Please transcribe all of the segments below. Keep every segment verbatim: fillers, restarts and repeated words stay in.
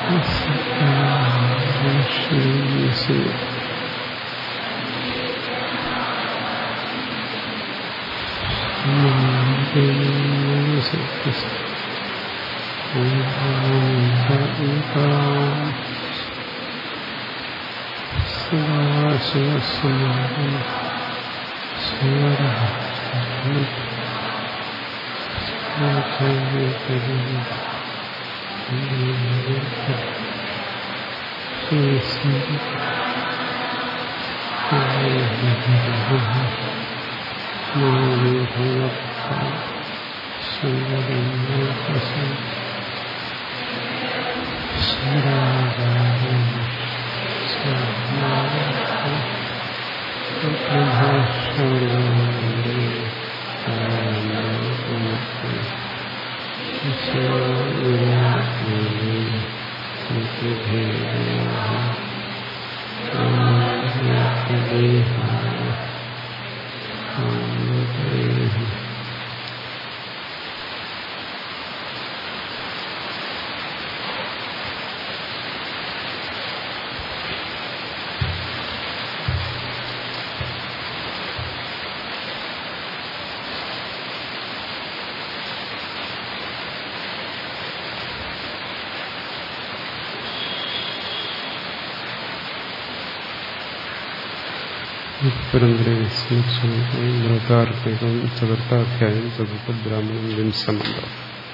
പരമ്പരയും ചതുർത്ഥാധ്യായം ചതുർത്ഥ ബ്രാഹ്മണം വിംശമന്ത്രം.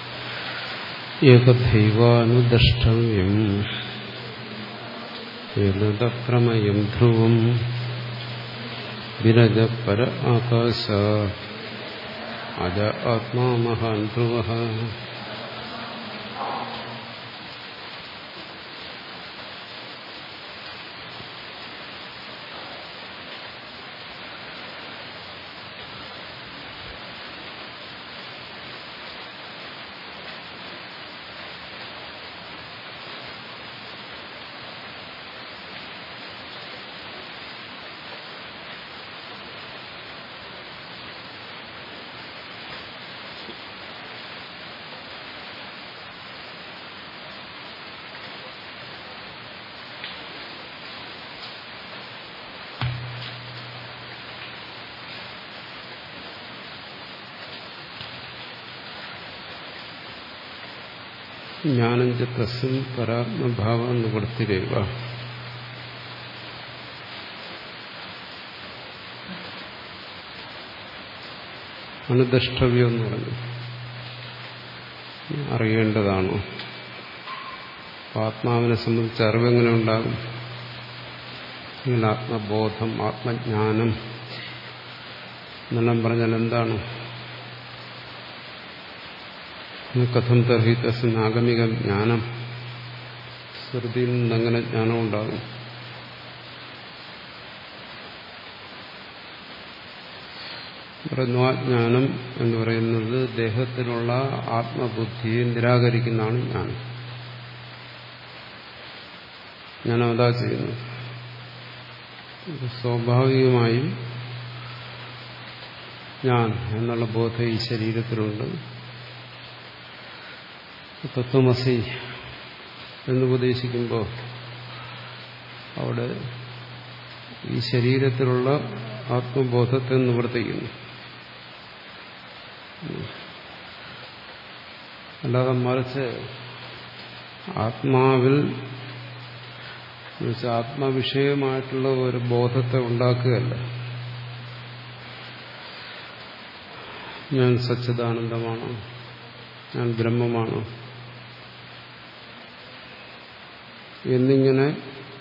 ഏകദൈവാനുദ്രഷ്ടവ്യം ഏതപ്രമയം ധ്രുവം വിരജ പര ആകാശ അജ ആത്മാ മഹാൻ ധ്രുവഃ. ജ്ഞാനം ച തസ്മിൻ പരാത്മഭാവ നിവൃത്തിരേവ. അനുദ്രഷ്ടവ്യം എന്ന് പറഞ്ഞു അറിയേണ്ടതാണോ? ആത്മാവിനെ സംബന്ധിച്ച് അറിവെങ്ങനെ ഉണ്ടാകും? ഇങ്ങനെ ആത്മബോധം, ആത്മജ്ഞാനം എന്നെല്ലാം പറഞ്ഞാൽ എന്താണ്? കഥം തർഹി തസ്മിൻ ആഗമിക ജ്ഞാനം, ശ്രുതിയിൽ നിന്നങ്ങനെ ജ്ഞാനം ഉണ്ടാകും? ജ്ഞാനം എന്ന് പറയുന്നത് ദേഹത്തിലുള്ള ആത്മബുദ്ധിയെ നിരാകരിക്കുന്നതാണ് ജ്ഞാനം. ജ്ഞാനം അതാ ചെയ്യുന്നത്. സ്വാഭാവികമായും ഞാൻ എന്നുള്ള ബോധം ഈ ശരീരത്തിലുണ്ട്. തത്വമസി എന്നുപദേശിക്കുമ്പോൾ അവിടെ ഈ ശരീരത്തിലുള്ള ആത്മബോധത്തെ നിവർത്തിക്കുന്നു. അല്ലാതെ മറിച്ച് ആത്മാവിൽ ആത്മവിഷയമായിട്ടുള്ള ഒരു ബോധത്തെ ഉണ്ടാക്കുകയല്ല. ഞാൻ സച്ചിദാനന്ദമാണോ, ഞാൻ ബ്രഹ്മമാണോ എന്നിങ്ങനെ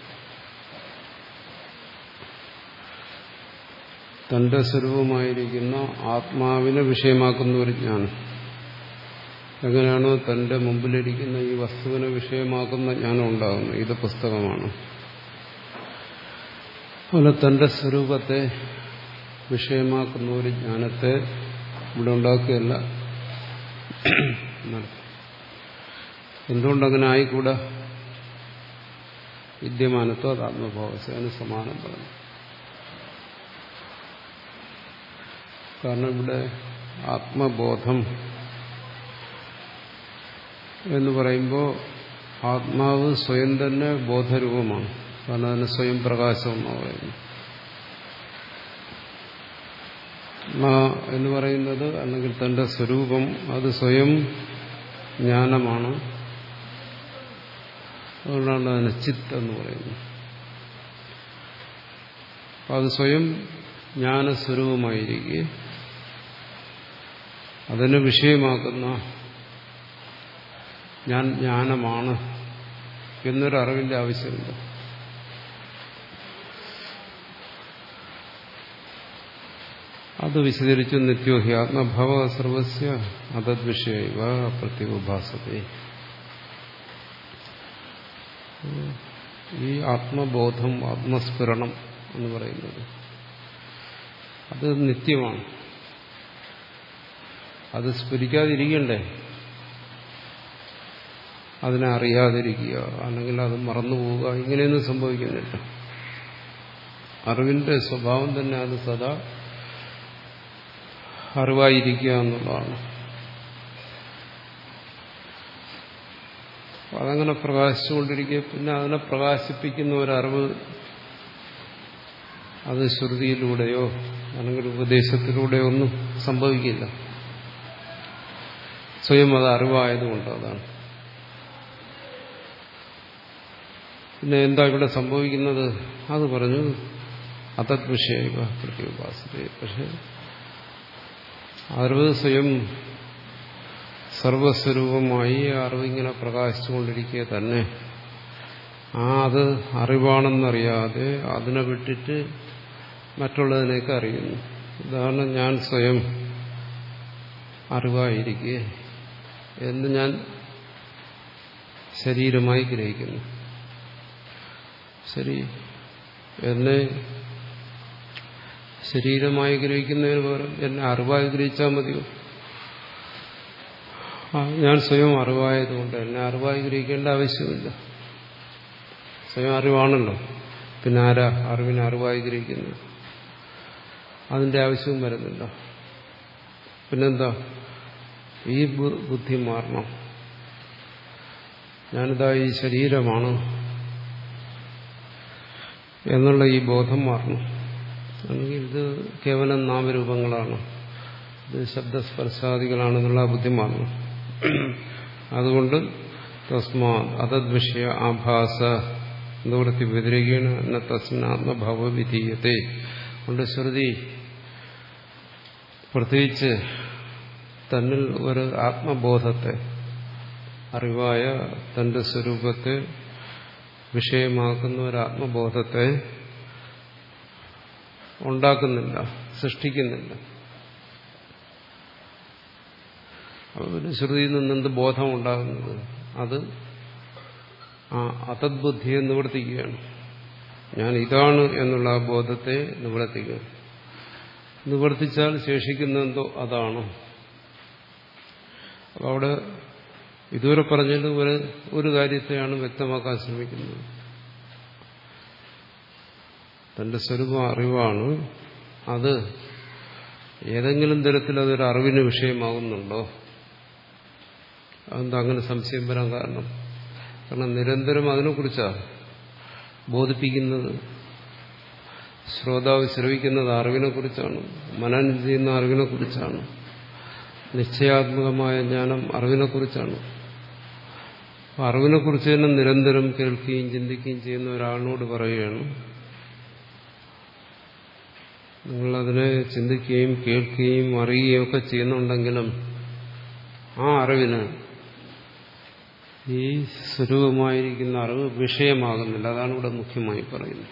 തന്റെ സ്വരൂപമായിരിക്കുന്ന ആത്മാവിനെ വിഷയമാക്കുന്ന ഒരു ജ്ഞാനം. എങ്ങനെയാണോ തന്റെ മുമ്പിലിരിക്കുന്ന ഈ വസ്തുവിനെ വിഷയമാക്കുന്ന ജ്ഞാനം ഉണ്ടാകുന്നത്? ഇത് പുസ്തകമാണ്. അതുപോലെ തന്റെ സ്വരൂപത്തെ വിഷയമാക്കുന്ന ഒരു ജ്ഞാനത്തെ ഇവിടെ ഉണ്ടാക്കുകയല്ല. എന്തുകൊണ്ടങ്ങനെ ആയിക്കൂടാ? വിദ്യമാനത്വം അത് ആത്മഭാവസേന സമാനം പറഞ്ഞു. കാരണം ഇവിടെ ആത്മബോധം എന്ന് പറയുമ്പോൾ ആത്മാവ് സ്വയം തന്നെ ബോധരൂപമാണ്. കാരണം അതിന് സ്വയം പ്രകാശം എന്ന് പറയുന്നു. എന്ന് പറയുന്നത് അല്ലെങ്കിൽ തന്റെ സ്വരൂപം അത് സ്വയം ജ്ഞാനമാണ്. അതുകൊണ്ടാണ് അതിന് ചിത്ത് എന്ന് പറയുന്നത്. അത് സ്വയം ജ്ഞാനസ്വരൂപമായിരിക്കെ അതിനെ വിഷയമാക്കുന്ന ഞാൻ ജ്ഞാനമാണ് എന്നൊരു അറിവിന്റെ ആവശ്യമില്ല. അത് വിശദീകരിച്ചു. നിത്യോഹി ആത്മഭാവ സർവസ്യ അതദ്വിഷയൈവ പ്രത്യുപാസത്തെ. ഈ ആത്മബോധം, ആത്മസ്ഫുരണം എന്ന് പറയുന്നത് അത് നിത്യമാണ്. അത് സ്ഫുരിക്കാതിരിക്കണ്ടേ? അതിനെ അറിയാതിരിക്കുക, അല്ലെങ്കിൽ അത് മറന്നുപോവുക, ഇങ്ങനെയൊന്നും സംഭവിക്കുന്നില്ല. അറിവിന്റെ സ്വഭാവം തന്നെ അത് സദാ അറിവായിരിക്കുക എന്നുള്ളതാണ്. അതങ്ങനെ പ്രകാശിച്ചുകൊണ്ടിരിക്കുക. പിന്നെ അതിനെ പ്രകാശിപ്പിക്കുന്ന ഒരറിവ് അത് ശ്രുതിയിലൂടെയോ അല്ലെങ്കിൽ ഉപദേശത്തിലൂടെയോ ഒന്നും സംഭവിക്കില്ല. സ്വയം അത് അറിവായതുകൊണ്ട്. അതാണ്. പിന്നെ എന്താ ഇവിടെ സംഭവിക്കുന്നത്? അത് പറഞ്ഞു അതത് വിഷയൈവ പ്രത്യുപാസത്തെ. പക്ഷെ അറിവ് സ്വയം സർവസ്വരൂപമായി അറിവിങ്ങനെ പ്രകാശിച്ചുകൊണ്ടിരിക്കുക തന്നെ ആ അത് അറിവാണെന്നറിയാതെ അതിനെ വിട്ടിട്ട് മറ്റുള്ളതിനെയൊക്കെ അറിയുന്നു. ഉദാഹരണം, ഞാൻ സ്വയം അറിവായിരിക്കെ എന്ന് ഞാൻ ശരീരമായി ഗ്രഹിക്കുന്നു. ശരി, എന്നെ ശരീരമായി ഗ്രഹിക്കുന്നതിന് പകരം എന്നെ അറിവായി ഗ്രഹിച്ചാൽ മതിയോ? ഞാൻ സ്വയം അറിവായതുകൊണ്ട് എന്നെ അറിവായി ഗ്രഹിക്കേണ്ട ആവശ്യമില്ല. സ്വയം അറിവാണല്ലോ. പിന്നെ ആരാ അറിവിനെ അറിവായി ഗ്രഹിക്കുന്നത്? അതിന്റെ ആവശ്യവും വരുന്നില്ല. പിന്നെന്താ? ഈ ബുദ്ധി മാറണം. ഞാനിതാ ഈ ശരീരമാണ് എന്നുള്ള ഈ ബോധം മാറണം. അല്ലെങ്കിൽ ഇത് കേവലം നാമരൂപങ്ങളാണ്, ഇത് ശബ്ദസ്പർശാദികളാണെന്നുള്ള ബുദ്ധി മാറണം. അതുകൊണ്ട് തസ്മാ അതദ്വിഷയ ആഭാസ നിവൃത്തി വ്യതിരികേണ എന്ന തസ്മിൻ ആത്മഭാവ വിധീയത്തെ. കൊണ്ട് ശ്രുതി പ്രത്യേകിച്ച് തന്നിൽ ഒരു ആത്മബോധത്തെ, അറിവായ തന്റെ സ്വരൂപത്തെ വിഷയമാക്കുന്ന ഒരു ആത്മബോധത്തെ ഉണ്ടാക്കുന്നില്ല, സൃഷ്ടിക്കുന്നില്ല. ഒരു ശ്രുതിയിൽ നിന്നെന്ത് ബോധം ഉണ്ടാകുന്നത്? അത് ആ അതദ്ബുദ്ധിയെ നിവർത്തിക്കുകയാണ്. ഞാൻ ഇതാണ് എന്നുള്ള ആ ബോധത്തെ നിവർത്തിക്കുകയാണ്. നിവർത്തിച്ചാൽ ശേഷിക്കുന്നതെന്തോ അതാണ്. അപ്പോൾ അവിടെ ഇതുവരെ പറഞ്ഞത് ഒരു ഒരു കാര്യത്തെയാണ് വ്യക്തമാക്കാൻ ശ്രമിക്കുന്നത്. തന്റെ സ്വരൂപം അറിവാണ്. അത് ഏതെങ്കിലും തരത്തിൽ അതൊരു അറിവിന് വിഷയമാകുന്നുണ്ടോ? അതെന്താ അങ്ങനെ സംശയം വരാൻ കാരണം? കാരണം നിരന്തരം അതിനെക്കുറിച്ചാണ് ബോധിപ്പിക്കുന്നത്. ശ്രോതാവ് ശ്രവിക്കുന്നത് അറിവിനെക്കുറിച്ചാണ്, മനനം ചെയ്യുന്ന അറിവിനെക്കുറിച്ചാണ്, നിശ്ചയാത്മകമായ ജ്ഞാനം അറിവിനെക്കുറിച്ചാണ്. അപ്പം അറിവിനെക്കുറിച്ച് തന്നെ നിരന്തരം കേൾക്കുകയും ചിന്തിക്കുകയും ചെയ്യുന്ന ഒരാളിനോട് പറയുകയാണ്, നിങ്ങളതിനെ ചിന്തിക്കുകയും കേൾക്കുകയും അറിയുകയും ഒക്കെ ചെയ്യുന്നുണ്ടെങ്കിലും ആ അറിവിന് ഈ സ്വരൂപമായിരിക്കുന്ന അറിവ് വിഷയമാകുന്നില്ല. അതാണ് ഇവിടെ മുഖ്യമായി പറയുന്നത്.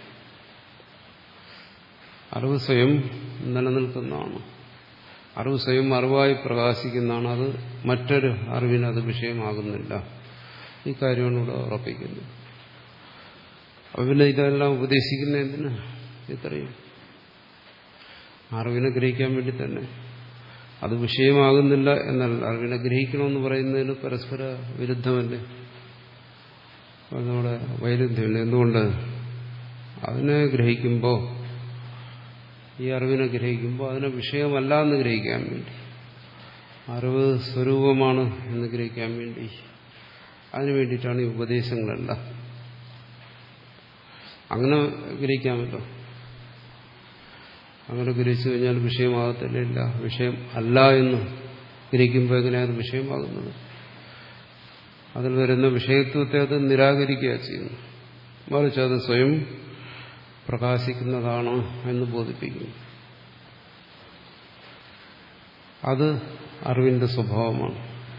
അറിവ് സ്വയം നിലനിൽക്കുന്നതാണ്. അറിവ് സ്വയം അറിവായി പ്രകാശിക്കുന്നതാണ്. അത് മറ്റൊരു അറിവിന് അത് വിഷയമാകുന്നില്ല. ഈ കാര്യമാണ് ഇവിടെ ഉറപ്പിക്കുന്നത്. അപ്പോൾ പിന്നെ ഇതെല്ലാം ഉപദേശിക്കുന്ന എന്തിന്? ഇത്രയും അറിവിനെ ഗ്രഹിക്കാൻ വേണ്ടി തന്നെ. അത് വിഷയമാകുന്നില്ല എന്നല്ല, അറിവിനെ ഗ്രഹിക്കണമെന്ന് പറയുന്നതിന് പരസ്പര വിരുദ്ധമല്ലേ? നമ്മുടെ വൈരുദ്ധ്യമില്ല. എന്തുകൊണ്ട്? അതിനെ ഗ്രഹിക്കുമ്പോൾ, ഈ അറിവിനെ ഗ്രഹിക്കുമ്പോൾ അതിനെ വിഷയമല്ല എന്ന് ഗ്രഹിക്കാൻ വേണ്ടി, അറിവ് സ്വരൂപമാണ് എന്ന് ഗ്രഹിക്കാൻ വേണ്ടി അതിനു വേണ്ടിയിട്ടാണ് ഈ ഉപദേശങ്ങളെല്ലാം. അങ്ങനെ ഗ്രഹിക്കാമല്ലോ. അങ്ങനെ ഗ്രഹിച്ചു കഴിഞ്ഞാൽ വിഷയമാകത്തില്ല. വിഷയം അല്ല എന്ന് ഗ്രഹിക്കുമ്പോൾ എങ്ങനെയാണ് വിഷയമാകുന്നത്? അതിൽ വരുന്ന വിഷയത്വത്തെ അത് നിരാകരിക്കുക ചെയ്യുന്നു. മറിച്ച് അത് സ്വയം പ്രകാശിക്കുന്നതാണ് എന്ന് ബോധിപ്പിക്കുന്നു. അത് അറിവിന്റെ സ്വഭാവമാണ്.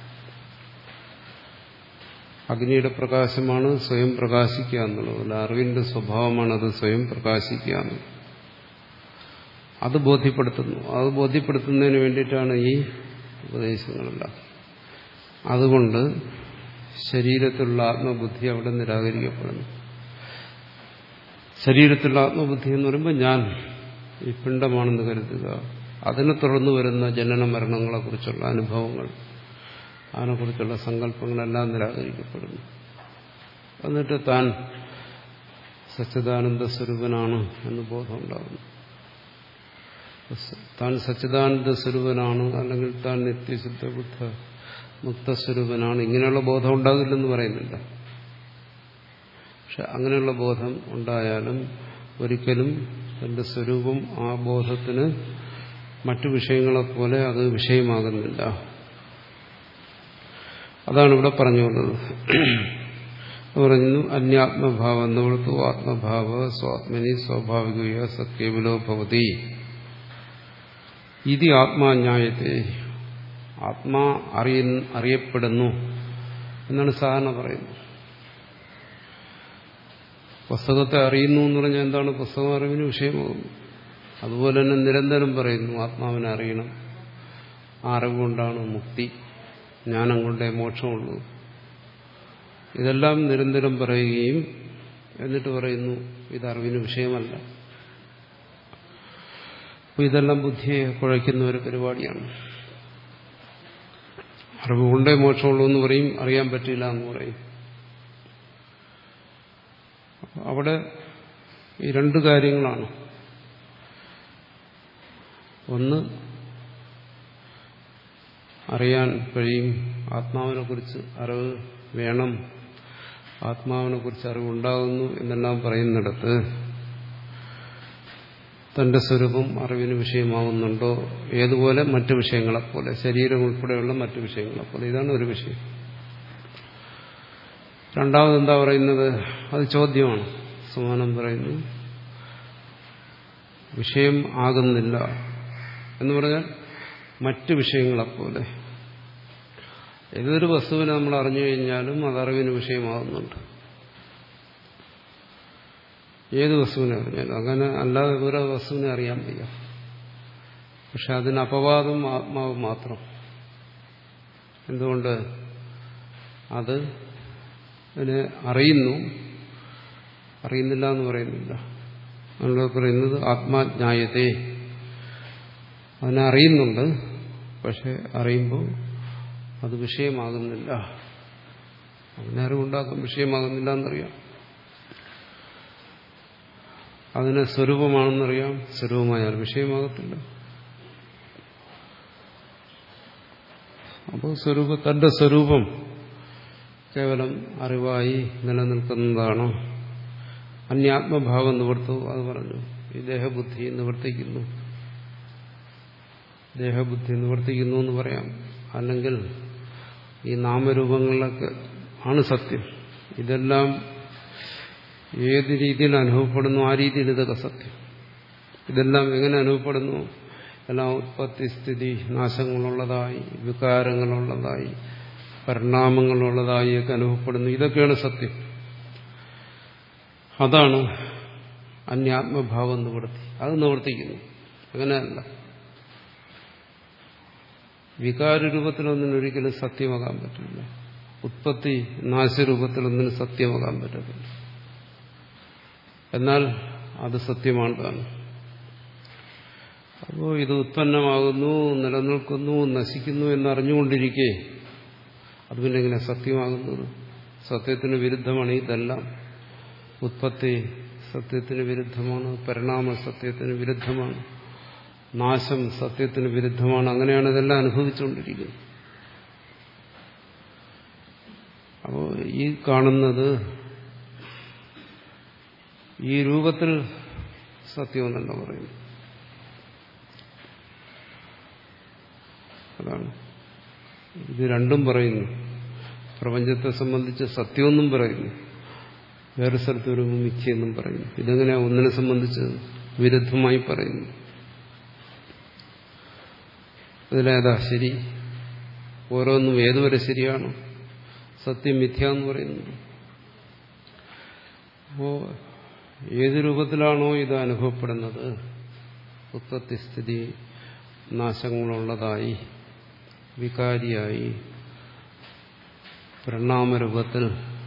അഗ്നിയുടെ പ്രകാശമാണ് സ്വയം പ്രകാശിക്കുക എന്നുള്ളത്. അറിവിന്റെ സ്വഭാവമാണ് അത് സ്വയം പ്രകാശിക്കുക എന്നുള്ളത്. അത് ബോധ്യപ്പെടുത്തുന്നു. അത് ബോധ്യപ്പെടുത്തുന്നതിന് വേണ്ടിയിട്ടാണ് ഈ ഉപദേശങ്ങളെല്ലാം. അതുകൊണ്ട് ശരീരത്തിലുള്ള ആത്മബുദ്ധി അവിടെ നിരാകരിക്കപ്പെടുന്നു. ശരീരത്തിലുള്ള ആത്മബുദ്ധി എന്ന് പറയുമ്പോൾ ഞാൻ ഈ പിണ്ഡമാണെന്ന് കരുതുക, അതിനെ തുടർന്ന് വരുന്ന ജനന മരണങ്ങളെക്കുറിച്ചുള്ള അനുഭവങ്ങൾ, അതിനെക്കുറിച്ചുള്ള സങ്കല്പങ്ങളെല്ലാം നിരാകരിക്കപ്പെടുന്നു. എന്നിട്ട് താൻ സച്ചിദാനന്ദ സ്വരൂപനാണ് എന്ന് ബോധമുണ്ടാകുന്നു. താൻ സച്ചിദാനന്ദ സ്വരൂപനാണ്, അല്ലെങ്കിൽ താൻ നിത്യശുദ്ധ ബുദ്ധ മുക്തസ്വരൂപനാണ്, ഇങ്ങനെയുള്ള ബോധം ഉണ്ടാകില്ലെന്ന് പറയുന്നില്ല. പക്ഷെ അങ്ങനെയുള്ള ബോധം ഉണ്ടായാലും ഒരിക്കലും തന്റെ സ്വരൂപം ആ ബോധത്തിന് മറ്റു വിഷയങ്ങളെപ്പോലെ അത് വിഷയമാകുന്നില്ല. അതാണ് ഇവിടെ പറഞ്ഞു വന്നത്. പറയുന്നു അന്യാത്മഭാവം നിവൃത്തു ആത്മഭാവ സ്വാത്മനി സ്വാഭാവിക സത്യേവലോ ഭവതി ഇത് ആത്മാജ്ഞായത്തെ. ആത്മാ അറിയ അറിയപ്പെടുന്നു എന്നാണ് സാധാരണ പറയുന്നത്. പുസ്തകത്തെ അറിയുന്നു എന്ന് പറഞ്ഞാൽ എന്താണ്? പുസ്തകം അറിവിന് വിഷയമാകുന്നു. അതുപോലെ തന്നെ നിരന്തരം പറയുന്നു ആത്മാവിനെ അറിയണം, ആ അറിവ് കൊണ്ടാണ് മുക്തി, ജ്ഞാനം കൊണ്ടേ മോക്ഷമുള്ളൂ. ഇതെല്ലാം നിരന്തരം പറയുകയും എന്നിട്ട് പറയുന്നു ഇത് അറിവിന് വിഷയമല്ല. അപ്പോൾ ഇതെല്ലാം ബുദ്ധിയെ കുഴയ്ക്കുന്ന ഒരു പരിപാടിയാണ്. അറിവ് കൊണ്ടേ മോക്ഷമുള്ളൂ എന്ന് പറയും, അറിയാൻ പറ്റില്ല എന്ന് പറയും. അവിടെ ഈ രണ്ട് കാര്യങ്ങളാണ്. ഒന്ന്, അറിയാൻ കഴിയും, ആത്മാവിനെ കുറിച്ച് അറിവ് വേണം, ആത്മാവിനെ കുറിച്ച് അറിവുണ്ടാകുന്നു എന്നെല്ലാം പറയുന്നിടത്ത് തന്റെ സ്വരൂപം അറിവിന് വിഷയമാകുന്നുണ്ടോ? ഏതുപോലെ? മറ്റു വിഷയങ്ങളെപ്പോലെ, ശരീരം ഉൾപ്പെടെയുള്ള മറ്റു വിഷയങ്ങളെപ്പോലെ. ഇതാണ് ഒരു വിഷയം. രണ്ടാമത് എന്താ പറയുന്നത്? അത് ചോദ്യമാണ്. സമാനം പറയുന്നു വിഷയം ആകുന്നില്ല എന്ന് പറഞ്ഞാൽ മറ്റു വിഷയങ്ങളെപ്പോലെ. ഏതൊരു വസ്തുവിനെ നമ്മൾ അറിഞ്ഞു കഴിഞ്ഞാലും അത് അറിവിന് വിഷയമാകുന്നുണ്ട്. ഏത് വസ്തുവിനെ അറിഞ്ഞാലും. അങ്ങനെ അല്ലാതെ വേറെ വസ്തുവിനെ അറിയാൻ വയ്യ. പക്ഷെ അതിന് അപവാദം ആത്മാവ് മാത്രം. എന്തുകൊണ്ട്? അത് അതിനെ അറിയുന്നു, അറിയുന്നില്ല എന്ന് പറയുന്നില്ല. നമ്മൾ പറയുന്നത് ആത്മാജ്ഞായത്തെ. അതിനെ അറിയുന്നുണ്ട്, പക്ഷെ അറിയുമ്പോൾ അത് വിഷയമാകുന്നില്ല. അതിനെ അറിവുണ്ടാക്കാൻ വിഷയമാകുന്നില്ല എന്നറിയാം. അതിനെ സ്വരൂപമാണെന്നറിയാം, സ്വരൂപമായാൽ വിഷയമാകത്തില്ല. അപ്പോൾ സ്വരൂപ തന്റെ സ്വരൂപം കേവലം അറിവായി നിലനിൽക്കുന്നതാണ്. അന്യാത്മഭാവം നിവർത്തു, അത് പറഞ്ഞു. ഈ ദേഹബുദ്ധി നിവർത്തിക്കുന്നു, ദേഹബുദ്ധി നിവർത്തിക്കുന്നു എന്ന് പറയാം. അല്ലെങ്കിൽ ഈ നാമരൂപങ്ങളിലൊക്കെ ആണ് സത്യം. ഇതെല്ലാം ഏത് രീതിയിൽ അനുഭവപ്പെടുന്നു ആ രീതിയിൽ ഇതൊക്കെ സത്യം. ഇതെല്ലാം എങ്ങനെ അനുഭവപ്പെടുന്നു? എല്ലാം ഉത്പത്തി സ്ഥിതി നാശങ്ങളുള്ളതായി, വികാരങ്ങളുള്ളതായി, പരിണാമങ്ങളുള്ളതായി ഒക്കെ അനുഭവപ്പെടുന്നു. ഇതൊക്കെയാണ് സത്യം. അതാണ് അന്യാത്മഭാവം നിവൃത്തി. അത് നിവർത്തിക്കുന്നു. അങ്ങനെയല്ല. വികാരരൂപത്തിലൊന്നിനും ഒരിക്കലും സത്യമാകാൻ പറ്റില്ല. ഉത്പത്തി നാശരൂപത്തിലൊന്നിനും സത്യമാകാൻ പറ്റത്തില്ല. എന്നാൽ അത് സത്യമാണ് താനും. അപ്പോൾ ഇത് ഉത്പന്നമാകുന്നു, നിലനിൽക്കുന്നു, നശിക്കുന്നു എന്നറിഞ്ഞുകൊണ്ടിരിക്കെ അത് പിന്നെ എങ്ങനെ സത്യമാകുന്നത്? സത്യത്തിന് വിരുദ്ധമാണ് ഇതെല്ലാം. ഉത്പത്തി സത്യത്തിന് വിരുദ്ധമാണ്, പരിണാമം സത്യത്തിന് വിരുദ്ധമാണ്, നാശം സത്യത്തിന് വിരുദ്ധമാണ്. അങ്ങനെയാണ് ഇതെല്ലാം അനുഭവിച്ചുകൊണ്ടിരിക്കുന്നത്. അപ്പോൾ ഈ കാണുന്നത് ഈ രൂപത്തിൽ സത്യമെന്നല്ല പറയുന്നു. അതാണ് ഇത് രണ്ടും പറയുന്നു. പ്രപഞ്ചത്തെ സംബന്ധിച്ച് സത്യമെന്നും പറയുന്നു, വേറെ സ്ഥലത്ത് വരുമ്പോൾ മിഥ്യയെന്നും പറയുന്നു. ഇതെങ്ങനെയാ ഒന്നിനെ സംബന്ധിച്ച് വിരുദ്ധമായി പറയുന്നു? ഇതിലേതാ ശരി? ഓരോന്നും ഏതുവരെ ശരിയാണ്? സത്യം മിഥ്യ എന്ന് പറയുന്നത്. അപ്പോ ഏത് രൂപത്തിലാണോ ഇത് അനുഭവപ്പെടുന്നത്, ഉത്പത്തി സ്ഥിതി നാശങ്ങളുള്ളതായി, വികാരിയായി, പരിണാമരൂപത്തിൽ,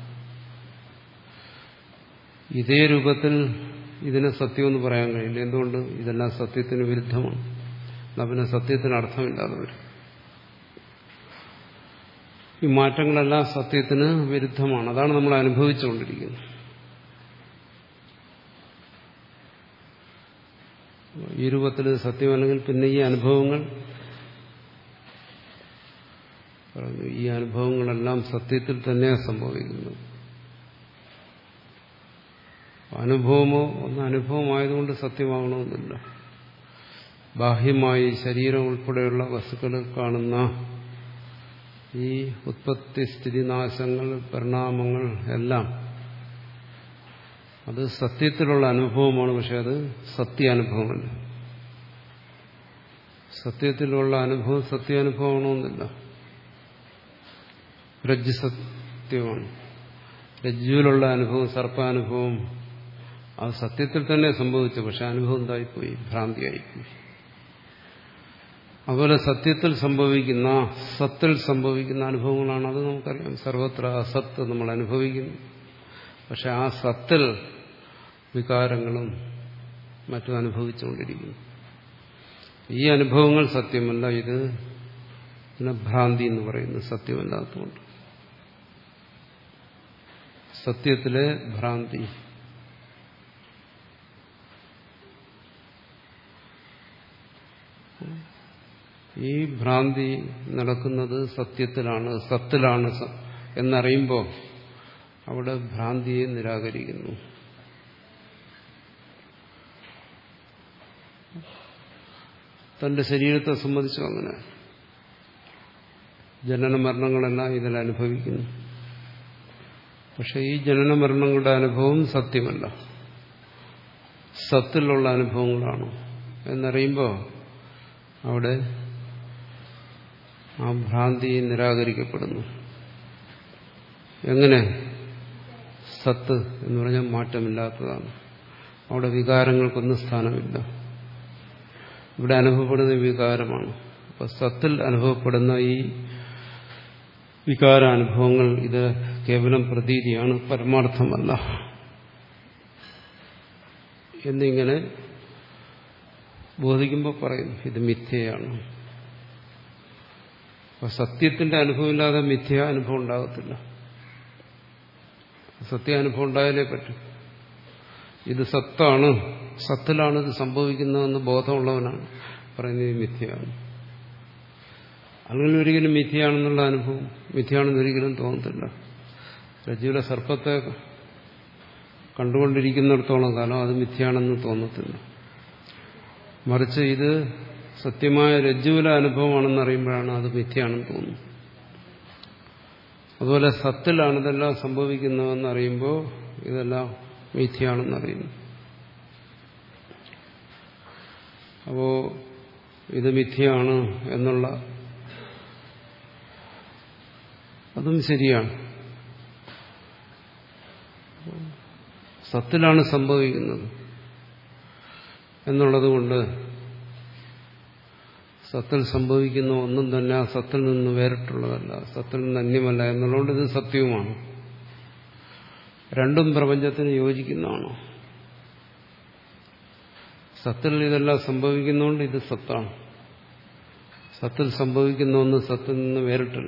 ഇതേ രൂപത്തിൽ ഇതിനെ സത്യമെന്ന് പറയാൻ കഴിയില്ല. എന്തുകൊണ്ട്? ഇതെല്ലാം സത്യത്തിന് വിരുദ്ധമാണ്. എന്നാൽ പിന്നെ സത്യത്തിന് അർത്ഥമില്ലാതെ വരും. ഈ മാറ്റങ്ങളെല്ലാം സത്യത്തിന് വിരുദ്ധമാണ്. അതാണ് നമ്മൾ അനുഭവിച്ചുകൊണ്ടിരിക്കുന്നത്. ഈ രൂപത്തിൽ സത്യമല്ലെങ്കിൽ പിന്നെ ഈ അനുഭവങ്ങൾ പറഞ്ഞു, ഈ അനുഭവങ്ങളെല്ലാം സത്യത്തിൽ തന്നെയാണ് സംഭവിക്കുന്നത്. അനുഭവമോ ഒന്ന് അനുഭവമായതുകൊണ്ട് സത്യമാകണമെന്നില്ല. ബാഹ്യമായി ശരീരം ഉൾപ്പെടെയുള്ള വസ്തുക്കൾ കാണുന്ന ഈ ഉത്പത്തി സ്ഥിതി നാശങ്ങൾ പരിണാമങ്ങൾ എല്ലാം അത് സത്യത്തിലുള്ള അനുഭവമാണ്. പക്ഷെ അത് സത്യാനുഭവമല്ല. സത്യത്തിലുള്ള അനുഭവം സത്യാനുഭവമാണെന്നില്ല. രജ്ജു സത്യമാണ്. രജ്ജുവിലുള്ള അനുഭവം സർപ്പാനുഭവം അത് സത്യത്തിൽ തന്നെ സംഭവിച്ചു. പക്ഷെ അനുഭവം എന്തായിപ്പോയി? ഭ്രാന്തിയായിപ്പോയി. അതുപോലെ സത്യത്തിൽ സംഭവിക്കുന്ന സത്തിൽ സംഭവിക്കുന്ന അനുഭവങ്ങളാണ്. അത് നമുക്കറിയാം. സർവത്ര അസത്ത് നമ്മൾ അനുഭവിക്കുന്നു. പക്ഷെ ആ സത്തിൽ വികാരങ്ങളും മറ്റും അനുഭവിച്ചുകൊണ്ടിരിക്കുന്നു. ഈ അനുഭവങ്ങൾ സത്യമല്ല. ഇത് പിന്നെ ഭ്രാന്തി എന്ന് പറയുന്നു. സത്യമല്ലാത്തതുകൊണ്ട് സത്യത്തിലെ ഭ്രാന്തി. ഈ ഭ്രാന്തി നടക്കുന്നത് സത്യത്തിലാണ്, സത്തിലാണ് എന്നറിയുമ്പോൾ അവിടെ ഭ്രാന്തിയെ നിരാകരിക്കുന്നു. തന്റെ ശരീരത്തെ സംബന്ധിച്ചും അങ്ങനെ ജനന മരണങ്ങളെല്ലാം ഇതിൽ അനുഭവിക്കുന്നു. പക്ഷെ ഈ ജനന മരണങ്ങളുടെ അനുഭവം സത്യമല്ല, സത്തിലുള്ള അനുഭവങ്ങളാണ് എന്നറിയുമ്പോൾ അവിടെ ആ ഭ്രാന്തി നിരാകരിക്കപ്പെടുന്നു. എങ്ങനെ? സത്ത് എന്ന് പറഞ്ഞാൽ മാറ്റമില്ലാത്തതാണ്. അവിടെ വികാരങ്ങൾക്കൊന്നും സ്ഥാനമില്ല. ഇവിടെ അനുഭവപ്പെടുന്ന വികാരമാണ്. അപ്പൊ സത്തിൽ അനുഭവപ്പെടുന്ന ഈ വികാരാനുഭവങ്ങൾ ഇത് കേവലം പ്രതീതിയാണ്, പരമാർത്ഥമല്ല എന്നിങ്ങനെ ബോധിക്കുമ്പോൾ പറയും ഇത് മിഥ്യയാണ്. അപ്പൊ സത്യത്തിന്റെ അനുഭവമില്ലാതെ മിഥ്യ അനുഭവം ഉണ്ടാകത്തില്ല. സത്യാനുഭവം ഉണ്ടായാലേ പറ്റും. ഇത് സത്താണ്, സത്തിലാണ് ഇത് സംഭവിക്കുന്നതെന്ന് ബോധമുള്ളവനാണ് പറയുന്നത് മിഥ്യയാണ്. അല്ലെങ്കിൽ ഒരിക്കലും മിഥ്യയാണെന്നുള്ള അനുഭവം മിഥ്യയാണെന്ന് ഒരിക്കലും തോന്നത്തില്ല. രജ്ജുവിലെ സർപ്പത്തെ കണ്ടുകൊണ്ടിരിക്കുന്നിടത്തോളം കാലം അത് മിഥ്യയാണെന്ന് തോന്നത്തില്ല. മറിച്ച് ഇത് സത്യമായ രജ്ജുവിലെ അനുഭവമാണെന്ന് അറിയുമ്പോഴാണ് അത് മിഥ്യയാണെന്ന് തോന്നുന്നത്. അതുപോലെ സത്തിലാണ് ഇതെല്ലാം സംഭവിക്കുന്നതെന്ന് അറിയുമ്പോൾ ഇതെല്ലാം മിഥ്യയാണെന്നറിയുന്നു. അപ്പോ ഇത് മിഥ്യയാണ് എന്നുള്ള അതും ശരിയാണ്. സത്തിലാണ് സംഭവിക്കുന്നത് എന്നുള്ളതുകൊണ്ട് സത്തിൽ സംഭവിക്കുന്ന ഒന്നും തന്നെ ആ സത്തിൽ നിന്ന് വേറിട്ടുള്ളതല്ല, സത്തിൽ നിന്ന് അന്യമല്ല എന്നുള്ളതുകൊണ്ട് ഇത് സത്യവുമാണ്. രണ്ടും പ്രപഞ്ചത്തിന് യോജിക്കുന്നതാണ്. സത്തിൽ ഇതെല്ലാം സംഭവിക്കുന്നതുകൊണ്ട് ഇത് സത്താണ്. സത്തിൽ സംഭവിക്കുന്ന ഒന്ന് സത്തിൽ നിന്ന് വേറിട്ടല്ല.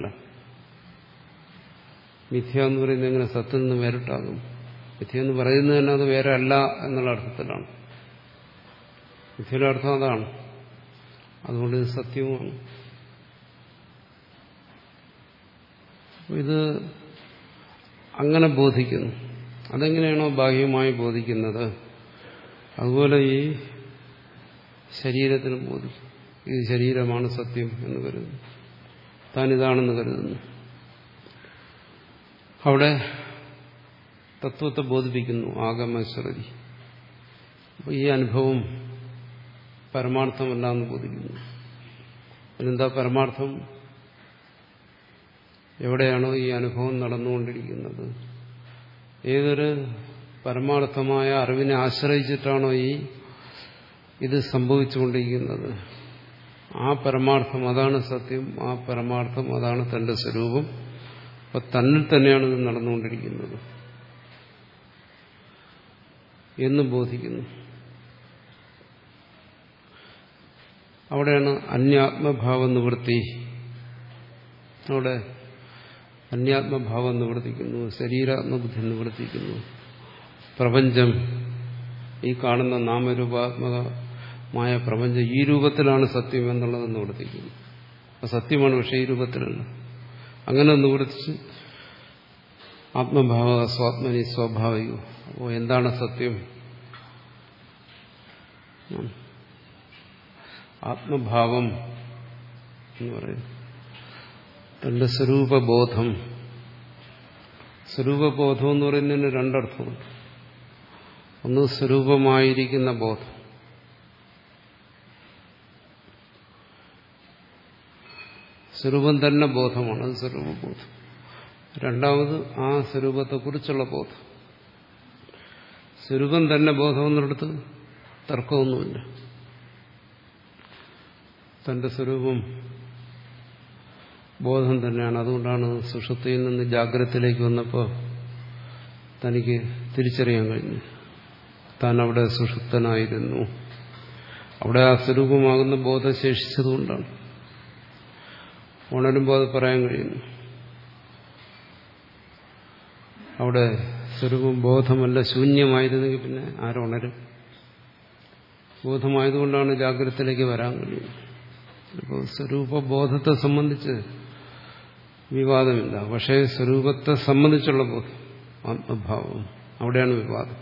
മിഥ്യ എന്ന് പറയുന്നത് എങ്ങനെ സത്തിൽ നിന്ന് വേറിട്ടാകും? മിഥ്യ എന്ന് പറയുന്നത് തന്നെ അത് വേറെ അല്ല എന്നുള്ള അർത്ഥത്തിലാണ്. മിഥ്യയുടെ അർത്ഥം അതാണ്. അതുകൊണ്ട് ഇത് സത്യവുമാണ്. ഇത് അങ്ങനെ ബോധിക്കുന്നു. അതെങ്ങനെയാണോ ബാഹ്യമായി ബോധിക്കുന്നത് അതുപോലെ ഈ ശരീരത്തിനും ബോധിക്കും. ഇത് ശരീരമാണ് സത്യം എന്ന് കരുതുന്നു, താൻ ഇതാണെന്ന് കരുതുന്നു. അവിടെ തത്വത്തെ ബോധിപ്പിക്കുന്നു ആഗമശ്രുതി. അപ്പോൾ ഈ അനുഭവം പരമാർത്ഥമല്ല എന്ന് ബോധിക്കുന്നു. അതിനെന്താ പരമാർത്ഥം? എവിടെയാണോ ഈ അനുഭവം നടന്നുകൊണ്ടിരിക്കുന്നത്, ഏതൊരു പരമാർത്ഥമായ അറിവിനെ ആശ്രയിച്ചിട്ടാണോ ഈ ഇത് സംഭവിച്ചുകൊണ്ടിരിക്കുന്നത്, ആ പരമാർത്ഥം അതാണ് സത്യം, ആ പരമാർത്ഥം അതാണ് തന്റെ സ്വരൂപം. അപ്പൊ തന്നിൽ തന്നെയാണ് ഇത് നടന്നുകൊണ്ടിരിക്കുന്നത് എന്ന് ബോധിക്കുന്നു. അവിടെയാണ് അന്യാത്മഭാവ നിവൃത്തി. അവിടെ അന്യാത്മഭാവം നിവർത്തിക്കുന്നു, ശരീരാത്മബുദ്ധി നിവർത്തിക്കുന്നു. പ്രപഞ്ചം, ഈ കാണുന്ന നാമരൂപാത്മകമായ പ്രപഞ്ചം ഈ രൂപത്തിലാണ് സത്യം എന്നുള്ളത് നിവർത്തിക്കുന്നു. അത് സത്യമാണ്, പക്ഷേ ഈ രൂപത്തിലല്ല. അങ്ങനെ നിവർത്തിച്ച് ആത്മഭാവ സ്വാത്മനി സ്വാഭാവികവും. അപ്പോൾ എന്താണ് സത്യം? ആത്മഭാവം എന്ന് പറയും തന്റെ സ്വരൂപബോധം. സ്വരൂപബോധം എന്ന് പറയുന്നതിന് രണ്ടർത്ഥമുണ്ട്. ഒന്ന് സ്വരൂപമായിരിക്കുന്ന ബോധം, സ്വരൂപം തന്നെ ബോധമാണ്, അത് സ്വരൂപബോധം. രണ്ടാമത് ആ സ്വരൂപത്തെക്കുറിച്ചുള്ള ബോധം. സ്വരൂപം തന്നെ ബോധം എന്നിടത്ത് തർക്കമൊന്നുമില്ല. തന്റെ സ്വരൂപം ബോധം തന്നെയാണ്. അതുകൊണ്ടാണ് സുഷുപ്തിയിൽ നിന്ന് ജാഗ്രതത്തിലേക്ക് വന്നപ്പോൾ തനിക്ക് തിരിച്ചറിയാൻ കഴിഞ്ഞു താൻ അവിടെ സുഷുപ്തനായിരുന്നു. അവിടെ ആ സ്വരൂപമാകുന്ന ബോധം ശേഷിച്ചതുകൊണ്ടാണ്. ഉണരുമ്പോൾ അത് പറയാൻ കഴിയുന്നു. അവിടെ സ്വരൂപം ബോധമല്ല ശൂന്യമായിരുന്നെങ്കിൽ പിന്നെ ആരുണരും? ബോധമായതുകൊണ്ടാണ് ജാഗ്രതത്തിലേക്ക് വരാൻ കഴിയുന്നത്. ഇപ്പോൾ സ്വരൂപബോധത്തെ സംബന്ധിച്ച് വിവാദമില്ല, പക്ഷേ സ്വരൂപത്തെ സംബന്ധിച്ചുള്ള ബോധം, ആത്മഭാവം, അവിടെയാണ് വിവാദം.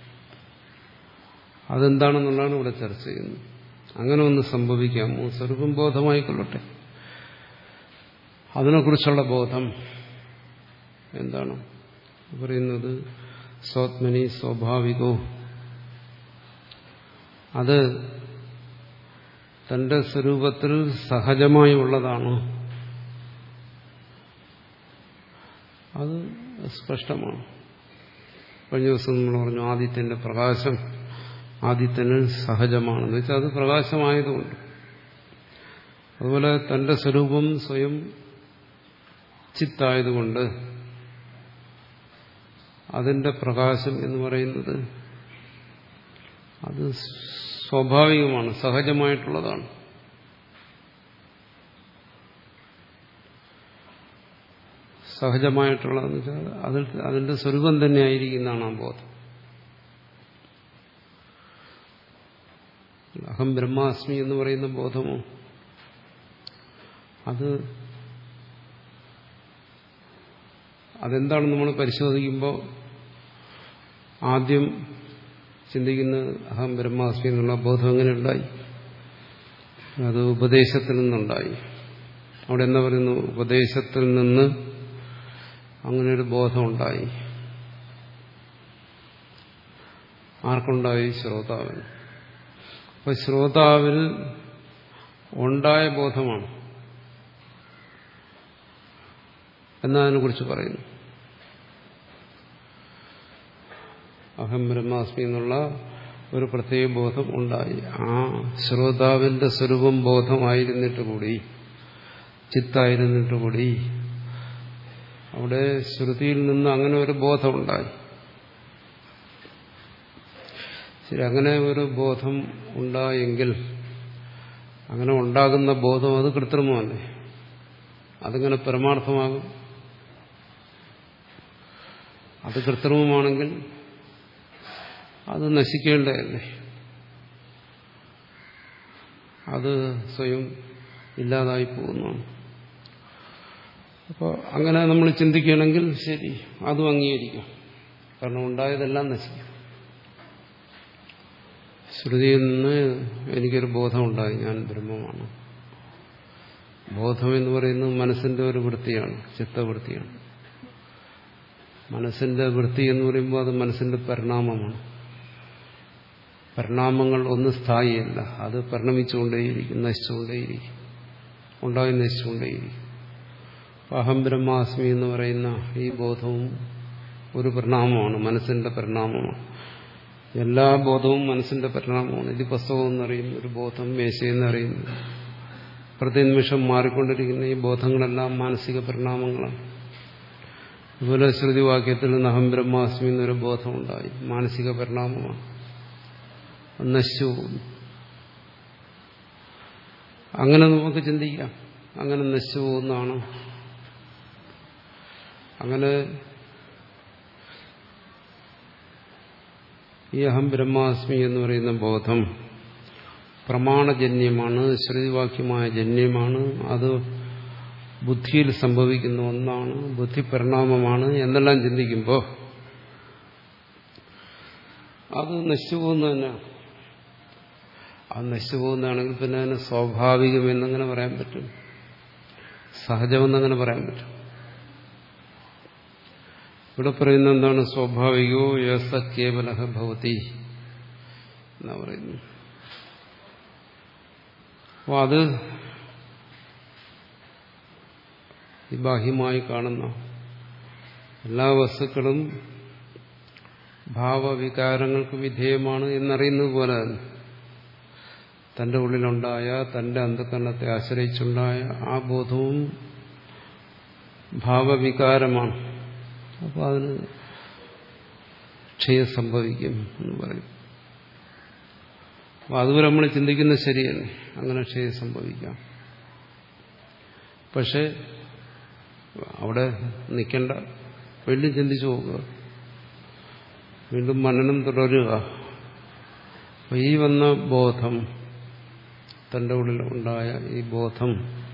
അതെന്താണെന്നുള്ളതാണ് ഇവിടെ ചർച്ച ചെയ്യുന്നത്. അങ്ങനെ ഒന്ന് സംഭവിക്കാമോ? സ്വരൂപം ബോധമായിക്കൊള്ളട്ടെ, അതിനെക്കുറിച്ചുള്ള ബോധം എന്താണ് പറയുന്നത്? സ്വാത്മനി സ്വാഭാവികോ, അത് തന്റെ സ്വരൂപത്തിൽ സഹജമായി ഉള്ളതാണ്. അത് സ്പഷ്ടമാണ്. കഴിഞ്ഞ ദിവസം നമ്മൾ പറഞ്ഞു ആദിത്യന്റെ പ്രകാശം ആദിത്യന് സഹജമാണെന്ന് വെച്ചാൽ അത് പ്രകാശമായതുകൊണ്ട്. അതുപോലെ തന്റെ സ്വരൂപം സ്വയം ചിത്തായതുകൊണ്ട് അതിന്റെ പ്രകാശം എന്ന് പറയുന്നത് അത് സ്വാഭാവികമാണ്, സഹജമായിട്ടുള്ളതാണ്. സഹജമായിട്ടുള്ളതെന്ന് വെച്ചാൽ അതിൽ അതിന്റെ സ്വരൂപം തന്നെയായിരിക്കുന്നതാണ് ആ ബോധം. അഹം ബ്രഹ്മാസ്മി എന്ന് പറയുന്ന ബോധമോ അത് അതെന്താണെന്ന് നമ്മൾ പരിശോധിക്കുമ്പോൾ ആദ്യം ചിന്തിക്കുന്നത് അഹം ബ്രഹ്മാസ്മി എന്നുള്ള ബോധം എങ്ങനെ ഉണ്ടായി? അത് ഉപദേശത്തിൽ നിന്നുണ്ടായി. അവിടെ എന്താ പറയുന്നു? ഉപദേശത്തിൽ നിന്ന് അങ്ങനെ ഒരു ബോധം ഉണ്ടായി. ആർക്കുണ്ടായി? ശ്രോതാവിന്. അപ്പൊ ശ്രോതാവിൽ ഉണ്ടായ ബോധമാണ് എന്നതിനെ കുറിച്ച് പറയുന്നു. അഹം ബ്രഹ്മാസ്മി എന്നുള്ള ഒരു പ്രത്യേക ബോധം ഉണ്ടായി. ആ ശ്രോതാവിന്റെ സ്വരൂപം ബോധമായിരുന്നിട്ട് കൂടി, ചിത്തായിരുന്നിട്ട് കൂടി അവിടെ ശ്രുതിയിൽ നിന്ന് അങ്ങനെ ഒരു ബോധം ഉണ്ടായി. ശരി, അങ്ങനെ ഒരു ബോധം ഉണ്ടായെങ്കിൽ അങ്ങനെ ഉണ്ടാകുന്ന ബോധം അത് കൃത്രിമമല്ലേ? അതിങ്ങനെ പരമാർത്ഥമാകും? അത് കൃത്രിമമാണെങ്കിൽ അത് നശിക്കേണ്ടതല്ലേ? അത് സ്വയം ഇല്ലാതായി പോകുന്നതാണ്. അപ്പോൾ അങ്ങനെ നമ്മൾ ചിന്തിക്കുകയാണെങ്കിൽ ശരി, അതും അംഗീകരിക്കാം. കാരണം ഉണ്ടായതെല്ലാം നശിക്കും. ശ്രുതിയിൽ നിന്ന് എനിക്കൊരു ബോധമുണ്ടായി, ഞാൻ ബ്രഹ്മമാണ്. ബോധം എന്ന് പറയുന്നത് മനസ്സിന്റെ ഒരു വൃത്തിയാണ്, ചിത്തവൃത്തിയാണ്. മനസ്സിന്റെ വൃത്തി എന്ന് പറയുമ്പോൾ അത് മനസ്സിന്റെ പരിണാമമാണ്. പരിണാമങ്ങൾ ഒന്നും സ്ഥായിയല്ല, അത് പരിണമിച്ചുകൊണ്ടേയിരിക്കും, നശിച്ചുകൊണ്ടേയിരിക്കും, ഉണ്ടായി നശിച്ചുകൊണ്ടേയിരിക്കും. അഹം ബ്രഹ്മാസ്മി എന്ന് പറയുന്ന ഈ ബോധവും ഒരു പരിണാമമാണ്, മനസ്സിന്റെ പരിണാമമാണ്. എല്ലാ ബോധവും മനസ്സിന്റെ പരിണാമമാണ്. ഇത് പുസ്തകം എന്നറിയുന്ന ഒരു ബോധം, മേശയെന്നറിയുന്നു, പ്രതിനിമിഷം മാറിക്കൊണ്ടിരിക്കുന്ന ഈ ബോധങ്ങളെല്ലാം മാനസിക പരിണാമങ്ങളാണ്. അതുപോലെ ശ്രുതിവാക്യത്തിൽ നിന്ന് അഹം ബ്രഹ്മാസ്മി എന്നൊരു ബോധമുണ്ടായി, മാനസിക പരിണാമമാണ്, നശിച്ചു പോകുന്നു. അങ്ങനെ നമുക്ക് ചിന്തിക്കാം, അങ്ങനെ നശിച്ചു പോകുന്നതാണ്. അങ്ങനെ ഈ അഹം ബ്രഹ്മാസ്മി എന്ന് പറയുന്ന ബോധം പ്രമാണജന്യമാണ്, ശ്രുതിവാക്യമായ ജന്യമാണ്, അത് ബുദ്ധിയിൽ സംഭവിക്കുന്ന ഒന്നാണ്, ബുദ്ധിപരിണാമമാണ് എന്നെല്ലാം ചിന്തിക്കുമ്പോൾ അത് നശിച്ചു പോകുന്ന തന്നെയാണ്. അത് നശിച്ചു പോകുന്നതാണെങ്കിൽ പിന്നെ അതിന് സ്വാഭാവികമെന്നങ്ങനെ പറയാൻ പറ്റും, സഹജമെന്നങ്ങനെ പറയാൻ പറ്റും. ഇവിടെ പറയുന്നത് എന്താണ്? സ്വാഭാവികോ യസ കേവലഹ ഭവതി എന്നാ പറയുന്നു. അപ്പോൾ അത് ഈ ബാഹ്യമായി കാണുന്ന എല്ലാ വസ്തുക്കളും ഭാവവികാരങ്ങൾക്ക് വിധേയമാണ് എന്നറിയുന്നത് പോലെ തന്നെ തന്റെ ഉള്ളിലുണ്ടായ, തന്റെ അന്ധകരണത്തെ ആശ്രയിച്ചുണ്ടായ ആ ബോധവും ഭാവവികാരമാണ്. അപ്പോൾ അതിന് ക്ഷയം സംഭവിക്കും എന്ന് പറയും. അപ്പോൾ അതുവരെ നമ്മൾ ചിന്തിക്കുന്നത് ശരിയല്ലേ, അങ്ങനെ ക്ഷയം സംഭവിക്കാം. പക്ഷെ അവിടെ നിൽക്കേണ്ട, വീണ്ടും ചിന്തിച്ചു പോകുക, വീണ്ടും മനനം തുടരുക. അപ്പോൾ ഈ വന്ന ബോധം, തന്റെ ഉള്ളിൽ ഉണ്ടായ ഈ ബോധം,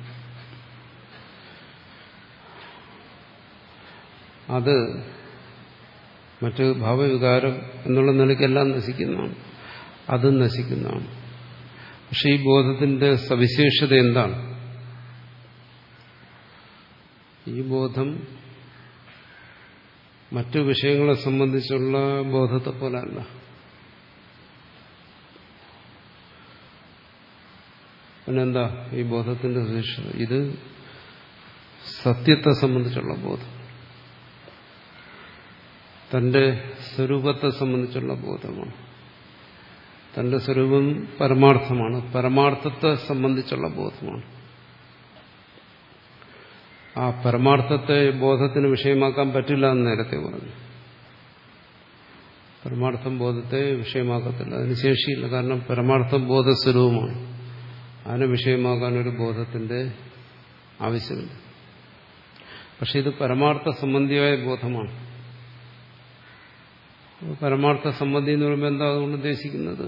അത് മറ്റ് ഭാവവികാരം എന്നുള്ള നിലയ്ക്കെല്ലാം നശിക്കുന്നതാണ്, അതും നശിക്കുന്നതാണ്. പക്ഷെ ഈ ബോധത്തിന്റെ സവിശേഷത എന്താണ്? ഈ ബോധം മറ്റു വിഷയങ്ങളെ സംബന്ധിച്ചുള്ള ബോധത്തെ പോലെ അല്ല. പിന്നെന്താ ഈ ബോധത്തിന്റെ സവിശേഷത? ഇത് സത്യത്തെ സംബന്ധിച്ചുള്ള ബോധം, തന്റെ സ്വരൂപത്തെ സംബന്ധിച്ചുള്ള ബോധമാണ്. തന്റെ സ്വരൂപം പരമാർത്ഥമാണ്, പരമാർത്ഥത്തെ സംബന്ധിച്ചുള്ള ബോധമാണ്. ആ പരമാർത്ഥത്തെ ബോധത്തിന് വിഷയമാക്കാൻ പറ്റില്ല എന്ന് നേരത്തെ പറഞ്ഞു. പരമാർത്ഥം ബോധത്തെ വിഷയമാക്കത്തില്ല, അതിന് ശേഷിയില്ല. കാരണം പരമാർത്ഥം ബോധസ്വരൂപമാണ്, അതിനെ വിഷയമാക്കാൻ ഒരു ബോധത്തിന്റെ ആവശ്യമില്ല. പക്ഷെ ഇത് പരമാർത്ഥ സംബന്ധിയായ ബോധമാണ്. പരമാർത്ഥ സംബന്ധി എന്ന് പറയുമ്പോൾ എന്താ അതുകൊണ്ട് ഉദ്ദേശിക്കുന്നത്?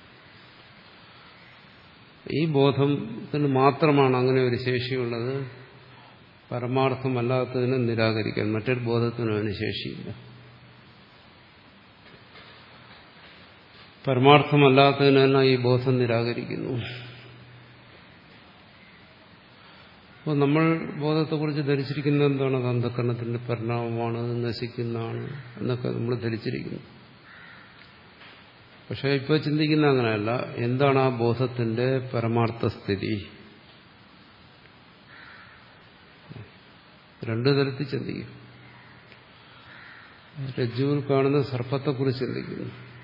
ഈ ബോധത്തിന് മാത്രമാണ് അങ്ങനെ ഒരു ശേഷിയുള്ളത്, പരമാർത്ഥമല്ലാത്തതിനെ നിരാകരിക്കാൻ. മറ്റൊരു ബോധത്തിനും അതിന് ശേഷിയില്ല. പരമാർത്ഥമല്ലാത്തതിനെല്ലാം ഈ ബോധം നിരാകരിക്കുന്നു. അപ്പോൾ നമ്മൾ ബോധത്തെക്കുറിച്ച് ധരിച്ചിരിക്കുന്നത് എന്താണ്? അത് അന്ധകരണത്തിന്റെ പരിണാമമാണ്, അത് നശിക്കുന്നതാണ് എന്നൊക്കെ നമ്മൾ ധരിച്ചിരിക്കുന്നു. പക്ഷെ ഇപ്പോൾ ചിന്തിക്കുന്ന അങ്ങനെയല്ല. എന്താണ് ആ ബോധത്തിന്റെ പരമാർത്ഥ സ്ഥിതി? രണ്ടു തരത്തിൽ ചിന്തിക്കും. രജ്ജുവിൽ കാണുന്ന സർപ്പത്തെക്കുറിച്ച് ചിന്തിക്കുന്നു.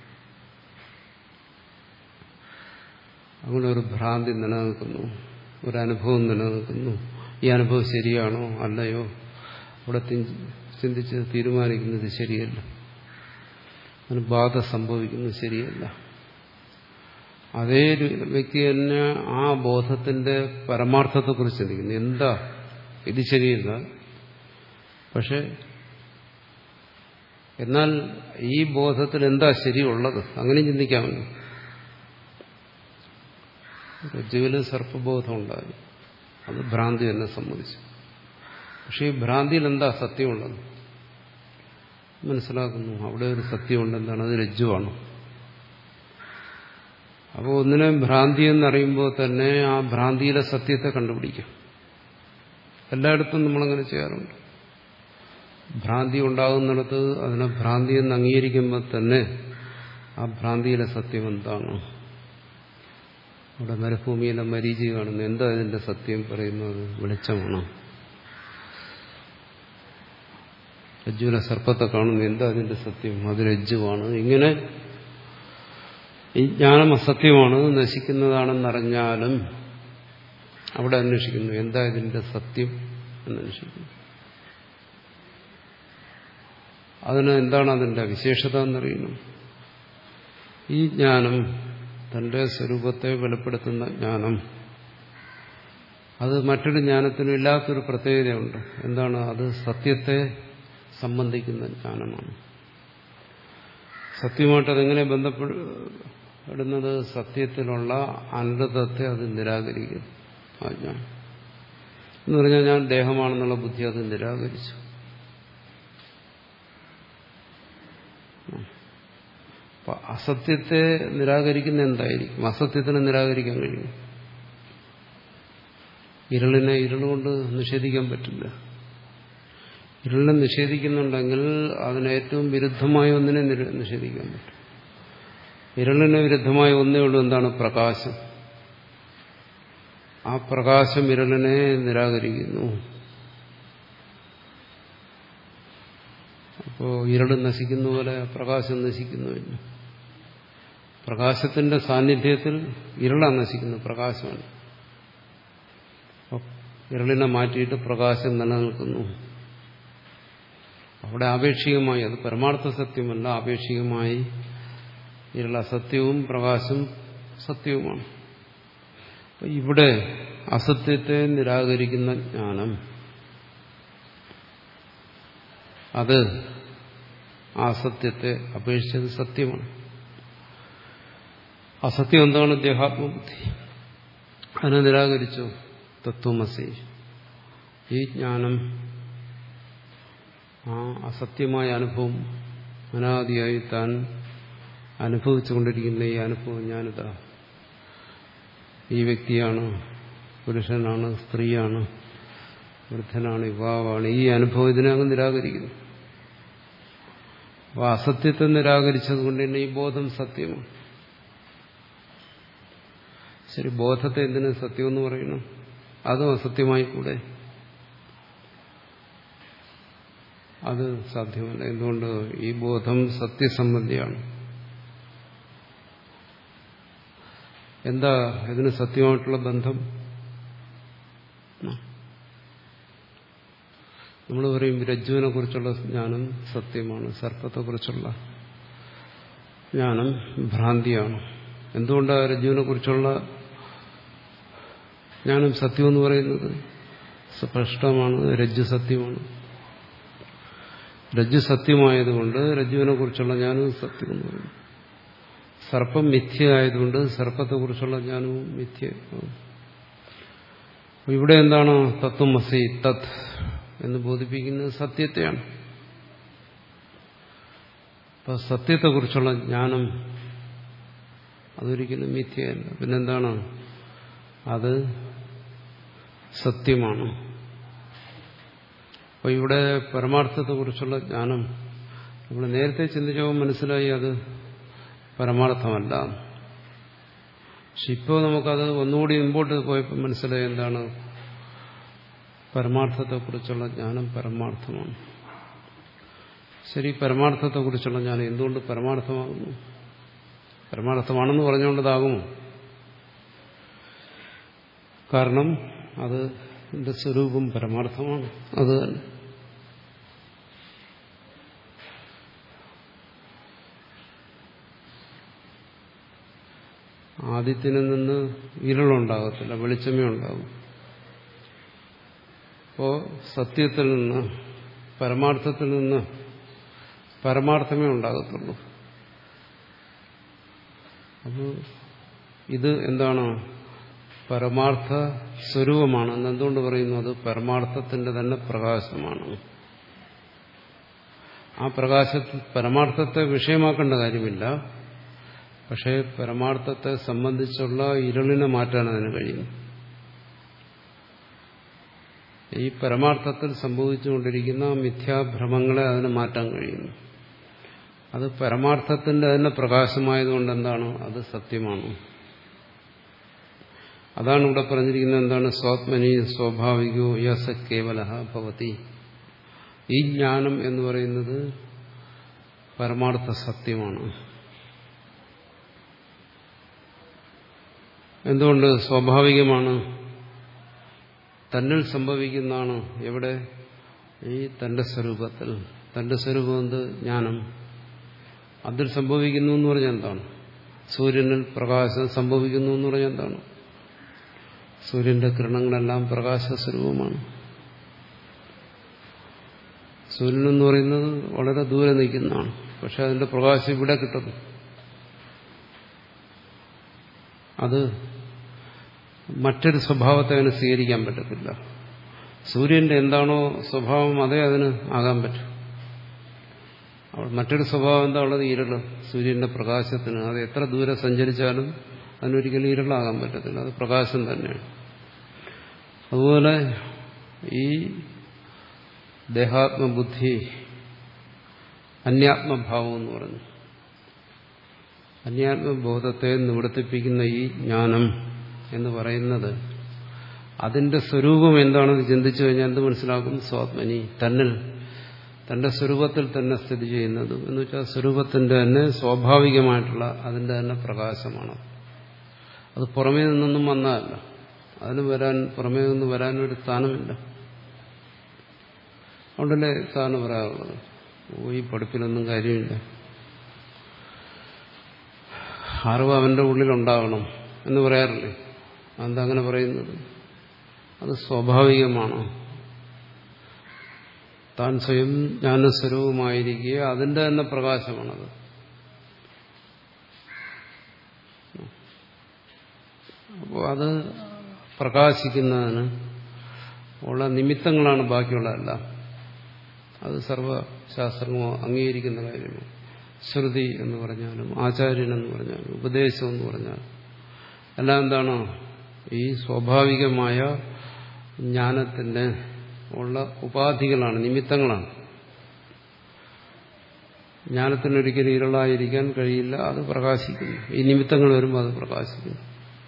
അങ്ങനെ ഒരു ഭ്രാന്തി നിലനിൽക്കുന്നു, ഒരനുഭവം നിലനിൽക്കുന്നു. ഈ അനുഭവം ശരിയാണോ അല്ലയോ? അവിടെ ചിന്തിച്ച് തീരുമാനിക്കുന്നത് ശരിയല്ല, അതിന് ബാധ സംഭവിക്കുന്നത് ശരിയല്ല. അതേ വ്യക്തി തന്നെ ആ ബോധത്തിന്റെ പരമാർത്ഥത്തെക്കുറിച്ച് ചിന്തിക്കുന്നു. എന്താ ഇത് ശരിയല്ല, പക്ഷെ എന്നാൽ ഈ ബോധത്തിൽ എന്താ ശരിയുള്ളത്? അങ്ങനെ ചിന്തിക്കാമല്ലോ. രജ്ജുവിൽ സർപ്പബോധം ഉണ്ടായി, അത് ഭ്രാന്തി എന്നെ സംബന്ധിച്ചു. പക്ഷെ ഈ ഭ്രാന്തിയിൽ എന്താ സത്യമുള്ളത് മനസ്സിലാക്കുന്നു. അവിടെ ഒരു സത്യമുണ്ട്. എന്താണ്? അത് രജ്ജുവാണ്. അപ്പോൾ ഒന്നിനെ ഭ്രാന്തി എന്നറിയുമ്പോൾ തന്നെ ആ ഭ്രാന്തിയിലെ സത്യത്തെ കണ്ടുപിടിക്കും. എല്ലായിടത്തും നമ്മളങ്ങനെ ചെയ്യാറുണ്ട്. ഭ്രാന്തി ഉണ്ടാകുന്നിടത്ത് അതിനെ ഭ്രാന്തി എന്ന് അംഗീകരിക്കുമ്പോൾ തന്നെ ആ ഭ്രാന്തിയിലെ സത്യം എന്താണ്? അവിടെ മരുഭൂമിയിലെ മരീചി കാണുന്നു. എന്താ ഇതിന്റെ സത്യം? പറയുന്നത് വെളിച്ചമാണ്. രജ്ജുവിലെ സർപ്പത്തെ കാണുന്നു. എന്താ അതിന്റെ സത്യം? അത് രജ്ജുവാണ്. ഇങ്ങനെ ഈ ജ്ഞാനം അസത്യമാണ്, നശിക്കുന്നതാണെന്നറിഞ്ഞാലും അവിടെ അന്വേഷിക്കുന്നു. എന്താ ഇതിന്റെ സത്യം എന്നന്വേഷിക്കുന്നു. അതിന് എന്താണ് അതിന്റെ വിശേഷത എന്നറിയുന്നു. ഈ ജ്ഞാനം, തന്റെ സ്വരൂപത്തെ വെളിപ്പെടുത്തുന്ന ജ്ഞാനം, അത് മറ്റൊരു ജ്ഞാനത്തിനും ഇല്ലാത്തൊരു പ്രത്യേകതയുണ്ട്. എന്താണ്? അത് സത്യത്തെ സംബന്ധിക്കുന്ന ജ്ഞാനമാണ്. സത്യമായിട്ട് അതെങ്ങനെ ബന്ധപ്പെടുന്നത്? സത്യത്തിലുള്ള അനന്തത്തെ അത് നിരാകരിക്കുന്നു. ആ ജ്ഞാനം എന്ന് പറഞ്ഞാൽ ഞാൻ ദേഹമാണെന്നുള്ള ബുദ്ധി അത് നിരാകരിച്ചു. അപ്പൊ അസത്യത്തെ നിരാകരിക്കുന്ന എന്തായിരിക്കും? അസത്യത്തിനെ നിരാകരിക്കാൻ കഴിയും. ഇരുളിനെ ഇരുളുകൊണ്ട് നിഷേധിക്കാൻ പറ്റില്ല. ഇരുളിനെ നിഷേധിക്കുന്നുണ്ടെങ്കിൽ അതിന് ഏറ്റവും വിരുദ്ധമായ ഒന്നിനെ നിഷേധിക്കാൻ പറ്റും. ഇരുളിന് വിരുദ്ധമായ ഒന്നേ ഉള്ളൂ. എന്താണ്? പ്രകാശം. ആ പ്രകാശം ഇരുളിനെ നിരാകരിക്കുന്നു. അപ്പോൾ ഇരുൾ നശിക്കുന്ന പോലെ പ്രകാശം നശിക്കുന്നുമില്ല. പ്രകാശത്തിന്റെ സാന്നിധ്യത്തിൽ ഇരുളാണ് നശിക്കുന്നത്, പ്രകാശമാണ്. ഇരുളിനെ മാറ്റിയിട്ട് പ്രകാശം നിലനിൽക്കുന്നു. അവിടെ ആപേക്ഷികമായി, അത് പരമാർത്ഥ സത്യമല്ല, ആപേക്ഷികമായി ഇരുൾ അസത്യവും പ്രകാശം സത്യവുമാണ്. ഇവിടെ അസത്യത്തെ നിരാകരിക്കുന്ന ജ്ഞാനം, അത് ആ അസത്യത്തെ അപേക്ഷിച്ചത് സത്യമാണ്. അസത്യം എന്താണ്? ദേഹാത്മബുദ്ധി. അതിനെ നിരാകരിച്ചു. തത്വമസി. ഈ ജ്ഞാനം, ആ അസത്യമായ അനുഭവം, അനാദിയായി താൻ അനുഭവിച്ചുകൊണ്ടിരിക്കുന്ന ഈ അനുഭവം, ഞാനിതാ ഈ വ്യക്തിയാണ്, പുരുഷനാണ്, സ്ത്രീയാണ്, വൃദ്ധനാണ്, യുവാവാണ്, ഈ അനുഭവം ഇതിനെ അങ്ങ് നിരാകരിക്കുന്നു. അപ്പോൾ അസത്യത്തെ നിരാകരിച്ചതുകൊണ്ട് തന്നെ ഈ ബോധം സത്യമാണ്. ശരി, ബോധത്തെ എന്തിനു സത്യമെന്ന് പറയണം? അതും അസത്യമായി കൂടെ? അത് സാധ്യമല്ല. എന്തുകൊണ്ട്? ഈ ബോധം സത്യസംബന്ധിയാണ്. എന്താ ഇതിന് സത്യമായിട്ടുള്ള ബന്ധം? നമ്മൾ പറയും രജ്ജുവിനെ കുറിച്ചുള്ള ജ്ഞാനം സത്യമാണ്, സർപ്പത്തെക്കുറിച്ചുള്ള ജ്ഞാനം ഭ്രാന്തിയാണ്. എന്തുകൊണ്ടാണ് രജ്ജുവിനെ കുറിച്ചുള്ള ജ്ഞാനം സത്യമെന്ന് പറയുന്നത്? സ്പഷ്ടമാണ്, രജ്ജു സത്യമാണ്. രജ്ജു സത്യമായതുകൊണ്ട് രജ്ജുവിനെ കുറിച്ചുള്ള ജ്ഞാനവും സത്യമെന്ന് പറയുന്നു. സർപ്പം മിഥ്യയായതുകൊണ്ട് സർപ്പത്തെക്കുറിച്ചുള്ള ജ്ഞാനവും മിഥ്യ. ഇവിടെ എന്താണ്? തത്വമസി തത് എന്ന് ബോധിപ്പിക്കുന്നത് സത്യത്തെയാണ്. അപ്പൊ സത്യത്തെക്കുറിച്ചുള്ള ജ്ഞാനം അതൊരിക്കലും മിഥ്യയല്ല. പിന്നെന്താണ്? അത് സത്യമാണ്. അപ്പൊ ഇവിടെ പരമാർത്ഥത്തെക്കുറിച്ചുള്ള ജ്ഞാനം നമ്മൾ നേരത്തെ ചിന്തിച്ചപ്പോൾ മനസ്സിലായി അത് പരമാർത്ഥമല്ല. പക്ഷെ ഇപ്പോൾ നമുക്കത് ഒന്നുകൂടി മുമ്പോട്ട് പോയപ്പോൾ മനസ്സിലായി എന്താണ്? പരമാർത്ഥത്തെക്കുറിച്ചുള്ള ജ്ഞാനം പരമാർത്ഥമാണ്. ശരി, പരമാർത്ഥത്തെക്കുറിച്ചുള്ള ജ്ഞാനം എന്തുകൊണ്ട് പരമാർത്ഥമാകുന്നു? പരമാർത്ഥമാണെന്ന് പറഞ്ഞുകൊണ്ടതാകുമോ? കാരണം അത് എന്റെ സ്വരൂപം പരമാർത്ഥമാണ്. അത് തന്നെ. ആദിത്യനിൽ നിന്ന് ഇരുളുണ്ടാകത്തില്ല, വെളിച്ചമേ ഉണ്ടാകും. അപ്പോ സത്യത്തിൽ നിന്ന്, പരമാർത്ഥത്തിൽ നിന്ന് പരമാർത്ഥമേ ഉണ്ടാകത്തുള്ളൂ. അപ്പോൾ ഇത് എന്താണ്? പരമാർത്ഥ സ്വരൂപമാണ്. എന്തുകൊണ്ട് പറയുന്നു? അത് പരമാർത്ഥത്തിന്റെ തന്നെ പ്രകാശമാണ്. ആ പ്രകാശത്തിൽ പരമാർത്ഥത്തെ വിഷയമാക്കേണ്ട കാര്യമില്ല. പക്ഷേ പരമാർത്ഥത്തെ സംബന്ധിച്ചുള്ള ഇരുളിനെ മാറ്റാൻ അതിന് കഴിയുന്നു. ഈ പരമാർത്ഥത്തിൽ സംഭവിച്ചുകൊണ്ടിരിക്കുന്ന മിഥ്യാഭ്രമങ്ങളെ അതിന് മാറ്റാൻ കഴിയുന്നു. അത് പരമാർത്ഥത്തിന്റെ തന്നെ പ്രകാശമായതുകൊണ്ട് എന്താണ്? അത് സത്യമാണ്. അതാണ് ഇവിടെ പറഞ്ഞിരിക്കുന്നത്. എന്താണ്? സ്വാത്മനി സ്വാഭാവികോ യസ കേവലഃ ഭവതി. ഈ ജ്ഞാനം എന്ന് പറയുന്നത് പരമാർത്ഥ സത്യമാണ്. എന്തുകൊണ്ട്? സ്വാഭാവികമാണ്. തന്നിൽ സംഭവിക്കുന്നതാണ്. എവിടെ? ഈ തന്റെ സ്വരൂപത്തിൽ. തന്റെ സ്വരൂപം എന്ത്? ജ്ഞാനം. അതിൽ സംഭവിക്കുന്നു എന്ന് പറഞ്ഞാൽ എന്താണ്? സൂര്യനിൽ പ്രകാശം സംഭവിക്കുന്നു എന്ന് പറഞ്ഞാൽ എന്താണ്? സൂര്യന്റെ കിരണങ്ങളെല്ലാം പ്രകാശസ്വരൂപമാണ്. സൂര്യൻ എന്ന് പറയുന്നത് വളരെ ദൂരെ നിൽക്കുന്നതാണ്. പക്ഷെ അതിന്റെ പ്രകാശം ഇവിടെ കിട്ടുന്നു. അത് മറ്റൊരു സ്വഭാവത്തെ അതിന് സ്വീകരിക്കാൻ പറ്റത്തില്ല. സൂര്യന്റെ എന്താണോ സ്വഭാവം അതേ അതിന് ആകാൻ പറ്റും. മറ്റൊരു സ്വഭാവം എന്താ ഉള്ളത്? ഇരുള്. സൂര്യന്റെ പ്രകാശത്തിന് അത് എത്ര ദൂരെ സഞ്ചരിച്ചാലും അതിനൊരിക്കലും ഇരുളാകാൻ പറ്റത്തില്ല. അത് പ്രകാശം തന്നെയാണ്. അതുപോലെ ഈ ദേഹാത്മബുദ്ധി അന്യാത്മഭാവം എന്ന് പറഞ്ഞു. അന്യാത്മബോധത്തെ നിവർത്തിപ്പിക്കുന്ന ഈ ജ്ഞാനം എന്ന് പറയുന്നത് അതിന്റെ സ്വരൂപം എന്താണെന്ന് ചിന്തിച്ചു കഴിഞ്ഞാൽ എന്ത് മനസ്സിലാക്കും? സ്വാത്മനി, തന്നിൽ, തന്റെ സ്വരൂപത്തിൽ തന്നെ സ്ഥിതി ചെയ്യുന്നത് എന്ന് വെച്ചാൽ സ്വരൂപത്തിന്റെ തന്നെ സ്വാഭാവികമായിട്ടുള്ള അതിന്റെ തന്നെ പ്രകാശമാണ്. അത് പുറമേ നിന്നൊന്നും വന്നതല്ല. അതിന് വരാൻ പുറമേ നിന്ന് വരാനൊരു സ്ഥാനമില്ല. അതുകൊണ്ടല്ലേ സ്ഥാനം പറയാറുള്ളത്, ഓ ഈ പഠിപ്പിലൊന്നും കാര്യമില്ല, അറിവ് അവന്റെ ഉള്ളിലുണ്ടാകണം എന്ന് പറയാറില്ലേ? അതെന്താ അങ്ങനെ പറയുന്നത്? അത് സ്വാഭാവികമാണ്. താൻ സ്വയം ജ്ഞാനസ്വരൂപമായിരിക്കുക അതിന്റെ തന്നെ പ്രകാശമാണത്. അപ്പോൾ അത് പ്രകാശിക്കുന്നതിന് ഉള്ള നിമിത്തങ്ങളാണ് ബാക്കിയുള്ളതെല്ലാം. അത് സർവശാസ്ത്രങ്ങളോ അംഗീകരിക്കുന്ന കാര്യമാണ്. ശ്രുതി എന്ന് പറഞ്ഞാലും ആചാര്യൻ എന്ന് പറഞ്ഞാലും ഉപദേശം എന്ന് പറഞ്ഞാലും എല്ലാം എന്താണ്? ഈ സ്വാഭാവികമായ ജ്ഞാനത്തിന്റെ ഉള്ള ഉപാധികളാണ്, നിമിത്തങ്ങളാണ്. ജ്ഞാനത്തിനൊരിക്കലും ഇരുളായിരിക്കാൻ കഴിയില്ല. അത് പ്രകാശിക്കുന്നു. ഈ നിമിത്തങ്ങൾ വരുമ്പോൾ അത് പ്രകാശിക്കുന്നു.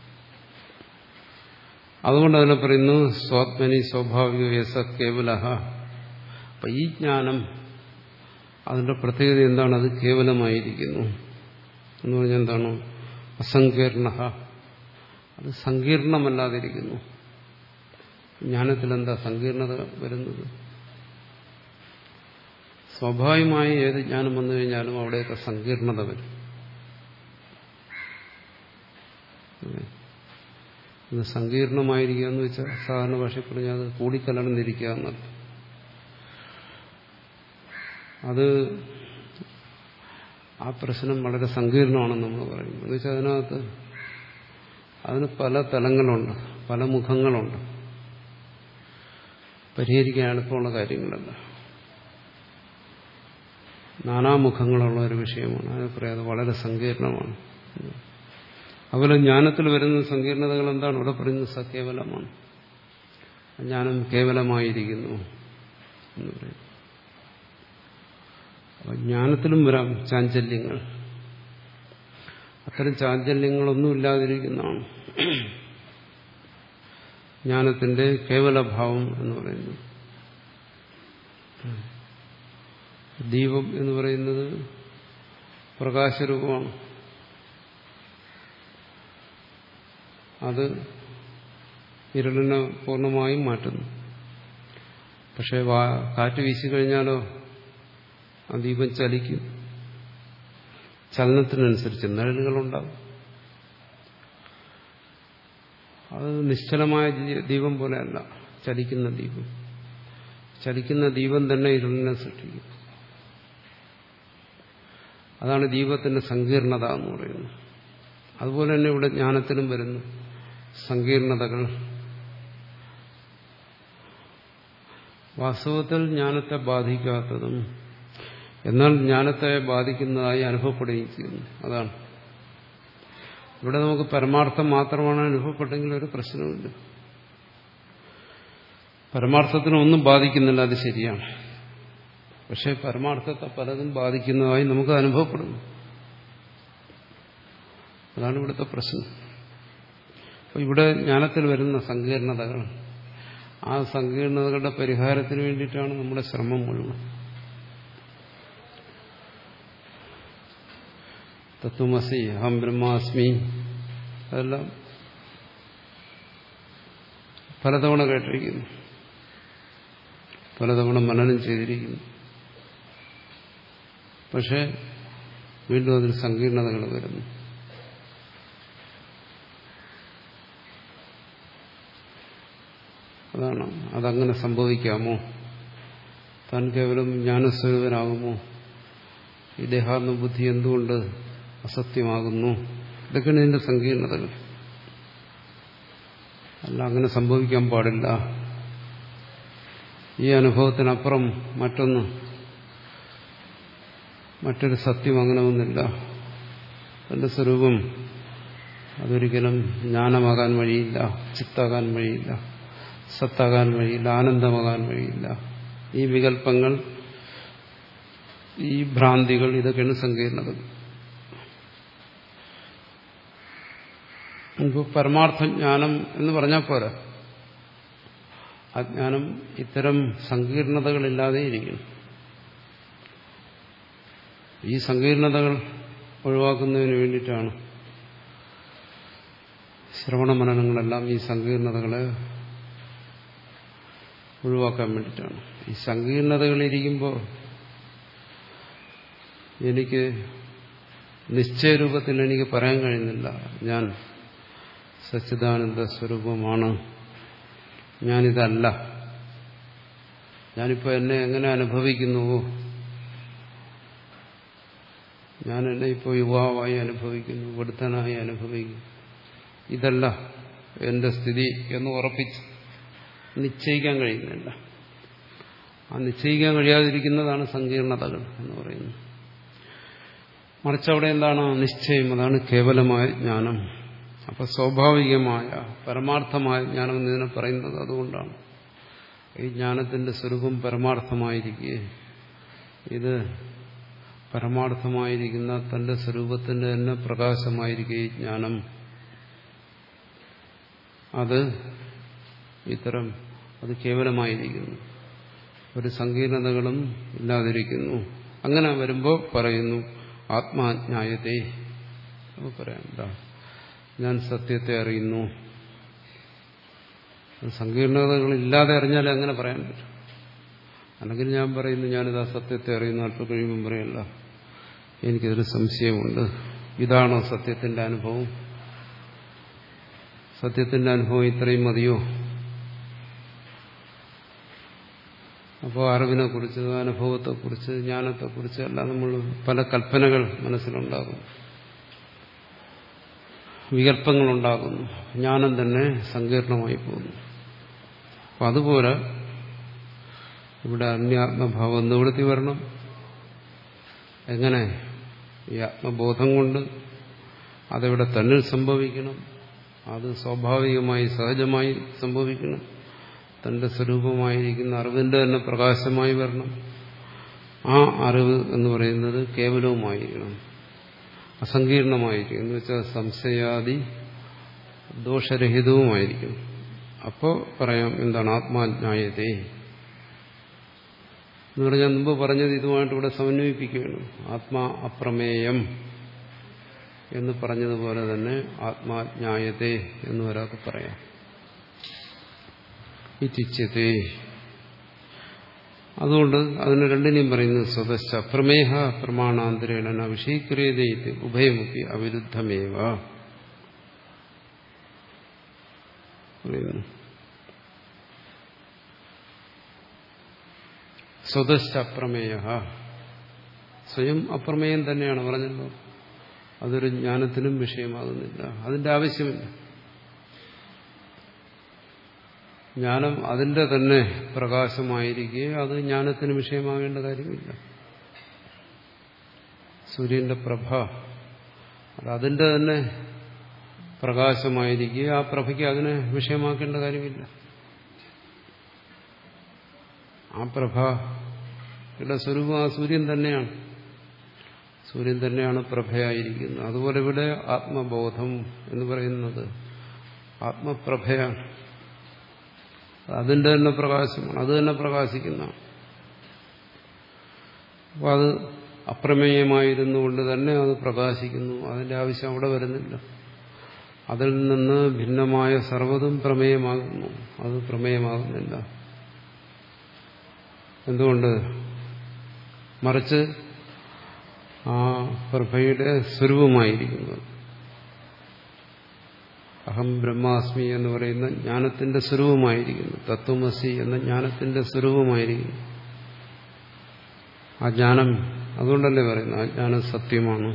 അതുകൊണ്ട് അതിനെ പറയുന്നു സ്വാത്മനി സ്വാഭാവിക യസ കേവലഃ. അപ്പൊ ഈ ജ്ഞാനം അതിന്റെ പ്രത്യേകത എന്താണ്? അത് കേവലമായിരിക്കുന്നു എന്ന് പറഞ്ഞാൽ എന്താണ്? അസങ്കീർണ, അത് സങ്കീർണമല്ലാതിരിക്കുന്നു. ജ്ഞാനത്തിൽ എന്താ സങ്കീർണത വരുന്നത്? സ്വാഭാവികമായി ഏത് ജ്ഞാനം വന്നു കഴിഞ്ഞാലും അവിടെയൊക്കെ സങ്കീർണത വരും. ഇത് സങ്കീർണമായിരിക്കുക എന്ന് വെച്ചാൽ സാധാരണ ഭാഷയിൽ പറഞ്ഞാൽ അത് കൂടിക്കലർന്നിരിക്കുക എന്നർത്ഥം. അത് ആ പ്രശ്നം വളരെ സങ്കീർണമാണെന്ന് നമ്മൾ പറയുന്നു. എന്ന് വെച്ചാൽ അതിനകത്ത് അതിന് പല തലങ്ങളുണ്ട്, പല മുഖങ്ങളുണ്ട്. പരിഹരിക്കാൻ എളുപ്പമുള്ള കാര്യങ്ങളല്ല, നാനാമുഖങ്ങളുള്ള ഒരു വിഷയമാണ്. അത് പറയാതെ വളരെ സങ്കീർണമാണ്. അതുപോലെ ജ്ഞാനത്തിൽ വരുന്ന സങ്കീർണതകൾ എന്താണ്? ഇവിടെ പറയുന്നത് സകേവലമാണ്. ജ്ഞാനം കേവലമായിരിക്കുന്നു എന്ന് പറയും. അപ്പൊ ജ്ഞാനത്തിലും വരാം ചാഞ്ചല്യങ്ങൾ. അത്തരം ചാഞ്ചല്യങ്ങളൊന്നും ഇല്ലാതിരിക്കുന്നതാണ് ജ്ഞാനത്തിന്റെ കേവലഭാവം എന്ന് പറയുന്നത്. ദീപം എന്ന് പറയുന്നത് പ്രകാശരൂപമാണ്. അത് ഇരുളിനെ പൂർണ്ണമായും മാറ്റുന്നു. പക്ഷെ കാറ്റ് വീശിക്കഴിഞ്ഞാലോ ആ ദീപം ചലിക്കും. ചലനത്തിനനുസരിച്ച് നിഴലുകളുണ്ടാകും. അത് നിശ്ചലമായ ദീപം പോലെയല്ല ചലിക്കുന്ന ദീപം. ചലിക്കുന്ന ദീപം തന്നെ ഇരുളിനെ സൃഷ്ടിക്കും. അതാണ് ദീപത്തിന്റെ സങ്കീർണത എന്ന് പറയുന്നത്. അതുപോലെ തന്നെ ഇവിടെ ജ്ഞാനത്തിലും വരുന്നു. സങ്കീർണതകൾ വാസ്തവത്തിൽ ജ്ഞാനത്തെ ബാധിക്കാത്തതും എന്നാൽ ജ്ഞാനത്തെ ബാധിക്കുന്നതായി അനുഭവപ്പെടുകയും ചെയ്യുന്നു. അതാണ് ഇവിടെ നമുക്ക് പരമാർത്ഥം മാത്രമാണ് അനുഭവപ്പെട്ടെങ്കിൽ ഒരു പ്രശ്നവുമില്ല. പരമാർത്ഥത്തിനൊന്നും ബാധിക്കുന്നില്ല, അത് ശരിയാണ്. പക്ഷെ പരമാർത്ഥത്തെ പലതും ബാധിക്കുന്നതായി നമുക്ക് അനുഭവപ്പെടുന്നു. അതാണ് ഇവിടുത്തെ പ്രശ്നം. അപ്പോൾ ഇവിടെ ജ്ഞാനത്തിൽ വരുന്ന സങ്കീർണതകൾ, ആ സങ്കീർണതകളുടെ പരിഹാരത്തിന് വേണ്ടിയിട്ടാണ് നമ്മുടെ ശ്രമം മുഴുവൻ. തത്വമസി അഹം ബ്രഹ്മാസ്മി അതെല്ലാം പലതവണ കേട്ടിരിക്കുന്നു, പലതവണ മനനം ചെയ്തിരിക്കുന്നു. പക്ഷെ വീണ്ടും അതിൽ സങ്കീർണതകൾ വരുന്നു. അതാണ്, അതങ്ങനെ സംഭവിക്കാമോ? താൻ കേവലം ജ്ഞാനസ്വരൂപനാകുമോ? ഈ ദേഹാത്മബുദ്ധി എന്തുകൊണ്ട് അസത്യമാകുന്നു? ഇതൊക്കെയാണ് ഇതിന്റെ സങ്കീർണതകൾ. അല്ല, അങ്ങനെ സംഭവിക്കാൻ പാടില്ല. ഈ അനുഭവത്തിനപ്പുറം മറ്റൊന്ന്, മറ്റൊരു സത്യം അങ്ങനെ ഒന്നില്ല. തന്റെ സ്വരൂപം അതൊരിക്കലും ജ്ഞാനമാകാൻ വഴിയില്ല, ചിത്താകാൻ വഴിയില്ല, സത്താകാൻ വഴിയില്ല, ആനന്ദമാകാൻ വഴിയില്ല. ഈ വികല്പങ്ങൾ, ഈ ഭ്രാന്തികൾ, ഇതൊക്കെയാണ് സങ്കീർണതകൾ. നമുക്ക് പരമാർത്ഥജ്ഞാനം എന്ന് പറഞ്ഞാൽ പോരാ, അജ്ഞാനം ഇത്തരം സങ്കീർണതകളില്ലാതെ ഇരിക്കണം. ഈ സങ്കീർണതകൾ ഒഴിവാക്കുന്നതിന് വേണ്ടിയിട്ടാണ് ശ്രവണ മനനങ്ങളെല്ലാം. ഈ സങ്കീർണതകളെ ഒഴിവാക്കാൻ വേണ്ടിയിട്ടാണ്. ഈ സങ്കീർണതകളിരിക്കുമ്പോൾ എനിക്ക് നിശ്ചയരൂപത്തിൽ എനിക്ക് പറയാൻ കഴിയുന്നില്ല ഞാൻ സച്ചിദാനന്ദ സ്വരൂപമാണ്, ഞാനിതല്ല, ഞാനിപ്പോൾ എന്നെ എങ്ങനെ അനുഭവിക്കുന്നുവോ, ഞാൻ എന്നെ ഇപ്പോൾ യുവാവായി അനുഭവിക്കുന്നു, വൃദ്ധനായി അനുഭവിക്കുന്നു, ഇതല്ല എന്റെ സ്ഥിതി എന്ന് ഉറപ്പിച്ച് നിശ്ചയിക്കാൻ കഴിയുന്നില്ല. ആ നിശ്ചയിക്കാൻ കഴിയാതിരിക്കുന്നതാണ് സങ്കീർണതകൾ എന്ന് പറയുന്നത്. മറിച്ച് അവിടെ എന്താണ് നിശ്ചയം? അതാണ് കേവലമായ ജ്ഞാനം. അപ്പൊ സ്വാഭാവികമായ പരമാർത്ഥമായ ജ്ഞാനം എന്നതിനെ പറയുന്നത് അതുകൊണ്ടാണ്. ഈ ജ്ഞാനത്തിന്റെ സ്വരൂപം പരമാർത്ഥമായിരിക്കെ, ഇത് പരമാർത്ഥമായിരിക്കുന്ന തന്റെ സ്വരൂപത്തിന്റെ തന്നെ പ്രകാശമായിരിക്കെ ഈ ജ്ഞാനം, അത് ഇത്തരം അത് കേവലമായിരിക്കുന്നു, ഒരു സങ്കീർണതകളും ഇല്ലാതിരിക്കുന്നു. അങ്ങനെ വരുമ്പോൾ പറയുന്നു ആത്മാജ്ഞായത്തെ. അപ്പോൾ പറയാം, എന്താ, ഞാൻ സത്യത്തെ അറിയുന്നു. സങ്കീർണതകളില്ലാതെ അറിഞ്ഞാൽ അങ്ങനെ പറയാൻ പറ്റും. അല്ലെങ്കിൽ ഞാൻ പറയുന്നു ഞാനിതാ സത്യത്തെ അറിയുന്നു, അല്പം കഴിയുമ്പം പറയല്ല എനിക്കിതൊരു സംശയമുണ്ട്, ഇതാണോ സത്യത്തിന്റെ അനുഭവം? സത്യത്തിന്റെ അനുഭവം ഇത്രയും മതിയോ? അപ്പോൾ അറിവിനെ കുറിച്ച്, അനുഭവത്തെക്കുറിച്ച്, ജ്ഞാനത്തെക്കുറിച്ച് എല്ലാം നമ്മൾ പല കൽപ്പനകൾ മനസ്സിലുണ്ടാകും, വികല്പങ്ങളുണ്ടാകുന്നു, ജ്ഞാനം തന്നെ സങ്കീർണമായി പോകുന്നു. അപ്പം അതുപോലെ ഇവിടെ അന്യാത്മഭാവം നിവൃത്തി വരണം. എങ്ങനെ? ഈ ആത്മബോധം കൊണ്ട് അതിവിടെ തന്നിൽ സംഭവിക്കണം, അത് സ്വാഭാവികമായി സഹജമായി സംഭവിക്കണം, തന്റെ സ്വരൂപമായിരിക്കുന്ന അറിവിന്റെ തന്നെ പ്രകാശമായി വരണം. ആ അറിവ് എന്ന് പറയുന്നത് കേവലവുമായിരിക്കണം, അസങ്കീർണമായിരിക്കും, എന്ന് വെച്ചാൽ സംശയാദി ദോഷരഹിതവുമായിരിക്കും. അപ്പോൾ പറയാം എന്താണ് ആത്മാജ്ഞായത്തെ എന്ന് പറഞ്ഞാൽ മുമ്പ് പറഞ്ഞത് ഇതുമായിട്ട് ഇവിടെ സമന്വയിപ്പിക്കുകയാണ്. ആത്മാ അപ്രമേയം എന്ന് പറഞ്ഞതുപോലെ തന്നെ ആത്മാജ്ഞായത്തെ എന്ന് ഒരാൾക്ക് പറയാം. ഇച്ഛത്തെ. അതുകൊണ്ട് അതിന് രണ്ടിനെയും പറയുന്നത് സ്വതശ്ച പ്രമേഹ പ്രമാണാന്തരേണ വിഷയീക്രിയതേ ഉഭയമുഖി അവിരുദ്ധമേവ. സ്വതശ്ച അപ്രമേയ, സ്വയം അപ്രമേയം തന്നെയാണ് പറഞ്ഞല്ലോ. അതൊരു ജ്ഞാനത്തിനും വിഷയമാകുന്നില്ല, അതിന്റെ ആവശ്യമില്ല. ജ്ഞാനം അതിന്റെ തന്നെ പ്രകാശമായിരിക്കെ അത് ജ്ഞാനത്തിന് വിഷയമാകേണ്ട കാര്യമില്ല. സൂര്യന്റെ പ്രഭ അത് അതിന്റെ തന്നെ പ്രകാശമായിരിക്കെ ആ പ്രഭയ്ക്ക് അതിനെ വിഷയമാക്കേണ്ട കാര്യമില്ല. ആ പ്രഭയുടെ സ്വരൂപം ആ സൂര്യൻ തന്നെയാണ്. സൂര്യൻ തന്നെയാണ് പ്രഭയായിരിക്കുന്നത്. അതുപോലെ ഇവിടെ ആത്മബോധം എന്ന് പറയുന്നത് ആത്മപ്രഭയാണ്. അതിന്റെ തന്നെ പ്രകാശമാണ്, അത് തന്നെ പ്രകാശിക്കുന്നതാണ്. അപ്പോൾ അത് അപ്രമേയമായിരുന്നുകൊണ്ട് തന്നെ അത് പ്രകാശിക്കുന്നു. അതിന്റെ ആവശ്യം അവിടെ വരുന്നില്ല. അതിൽ നിന്ന് ഭിന്നമായ സർവ്വതും പ്രമേയമാകുന്നു, അത് പ്രമേയമാകുന്നില്ല. എന്തുകൊണ്ട്? മറിച്ച് ആ പ്രഭയുടെ സ്വരൂപമായിരിക്കുന്നത് അഹം ബ്രഹ്മാസ്മി എന്ന് പറയുന്ന ജ്ഞാനത്തിന്റെ സ്വരൂപമായിരിക്കുന്നു, തത്വമസി എന്ന ജ്ഞാനത്തിന്റെ സ്വരൂപമായിരിക്കുന്നു. ആ ജ്ഞാനം അതുകൊണ്ടല്ലേ പറയുന്നത് ആ ജ്ഞാനം സത്യമാണ്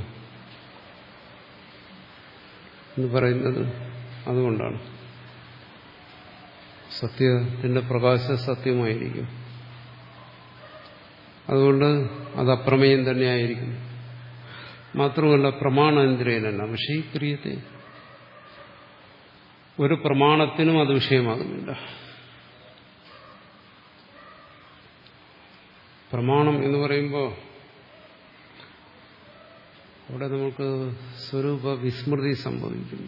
എന്ന് പറയുന്നത്. അതുകൊണ്ടാണ് സത്യത്തിന്റെ പ്രകാശം സത്യമായിരിക്കും. അതുകൊണ്ട് അത് അപ്രമേയം തന്നെയായിരിക്കും. മാത്രമല്ല പ്രമാണേന്ദ്രിയനല്ല വിഷയീക്രിയത്തെ, ഒരു പ്രമാണത്തിനും അത് വിഷയമാകുന്നില്ല. പ്രമാണം എന്ന് പറയുമ്പോൾ അവിടെ നമുക്ക് സ്വരൂപ വിസ്മൃതി സംഭവിക്കുന്നു.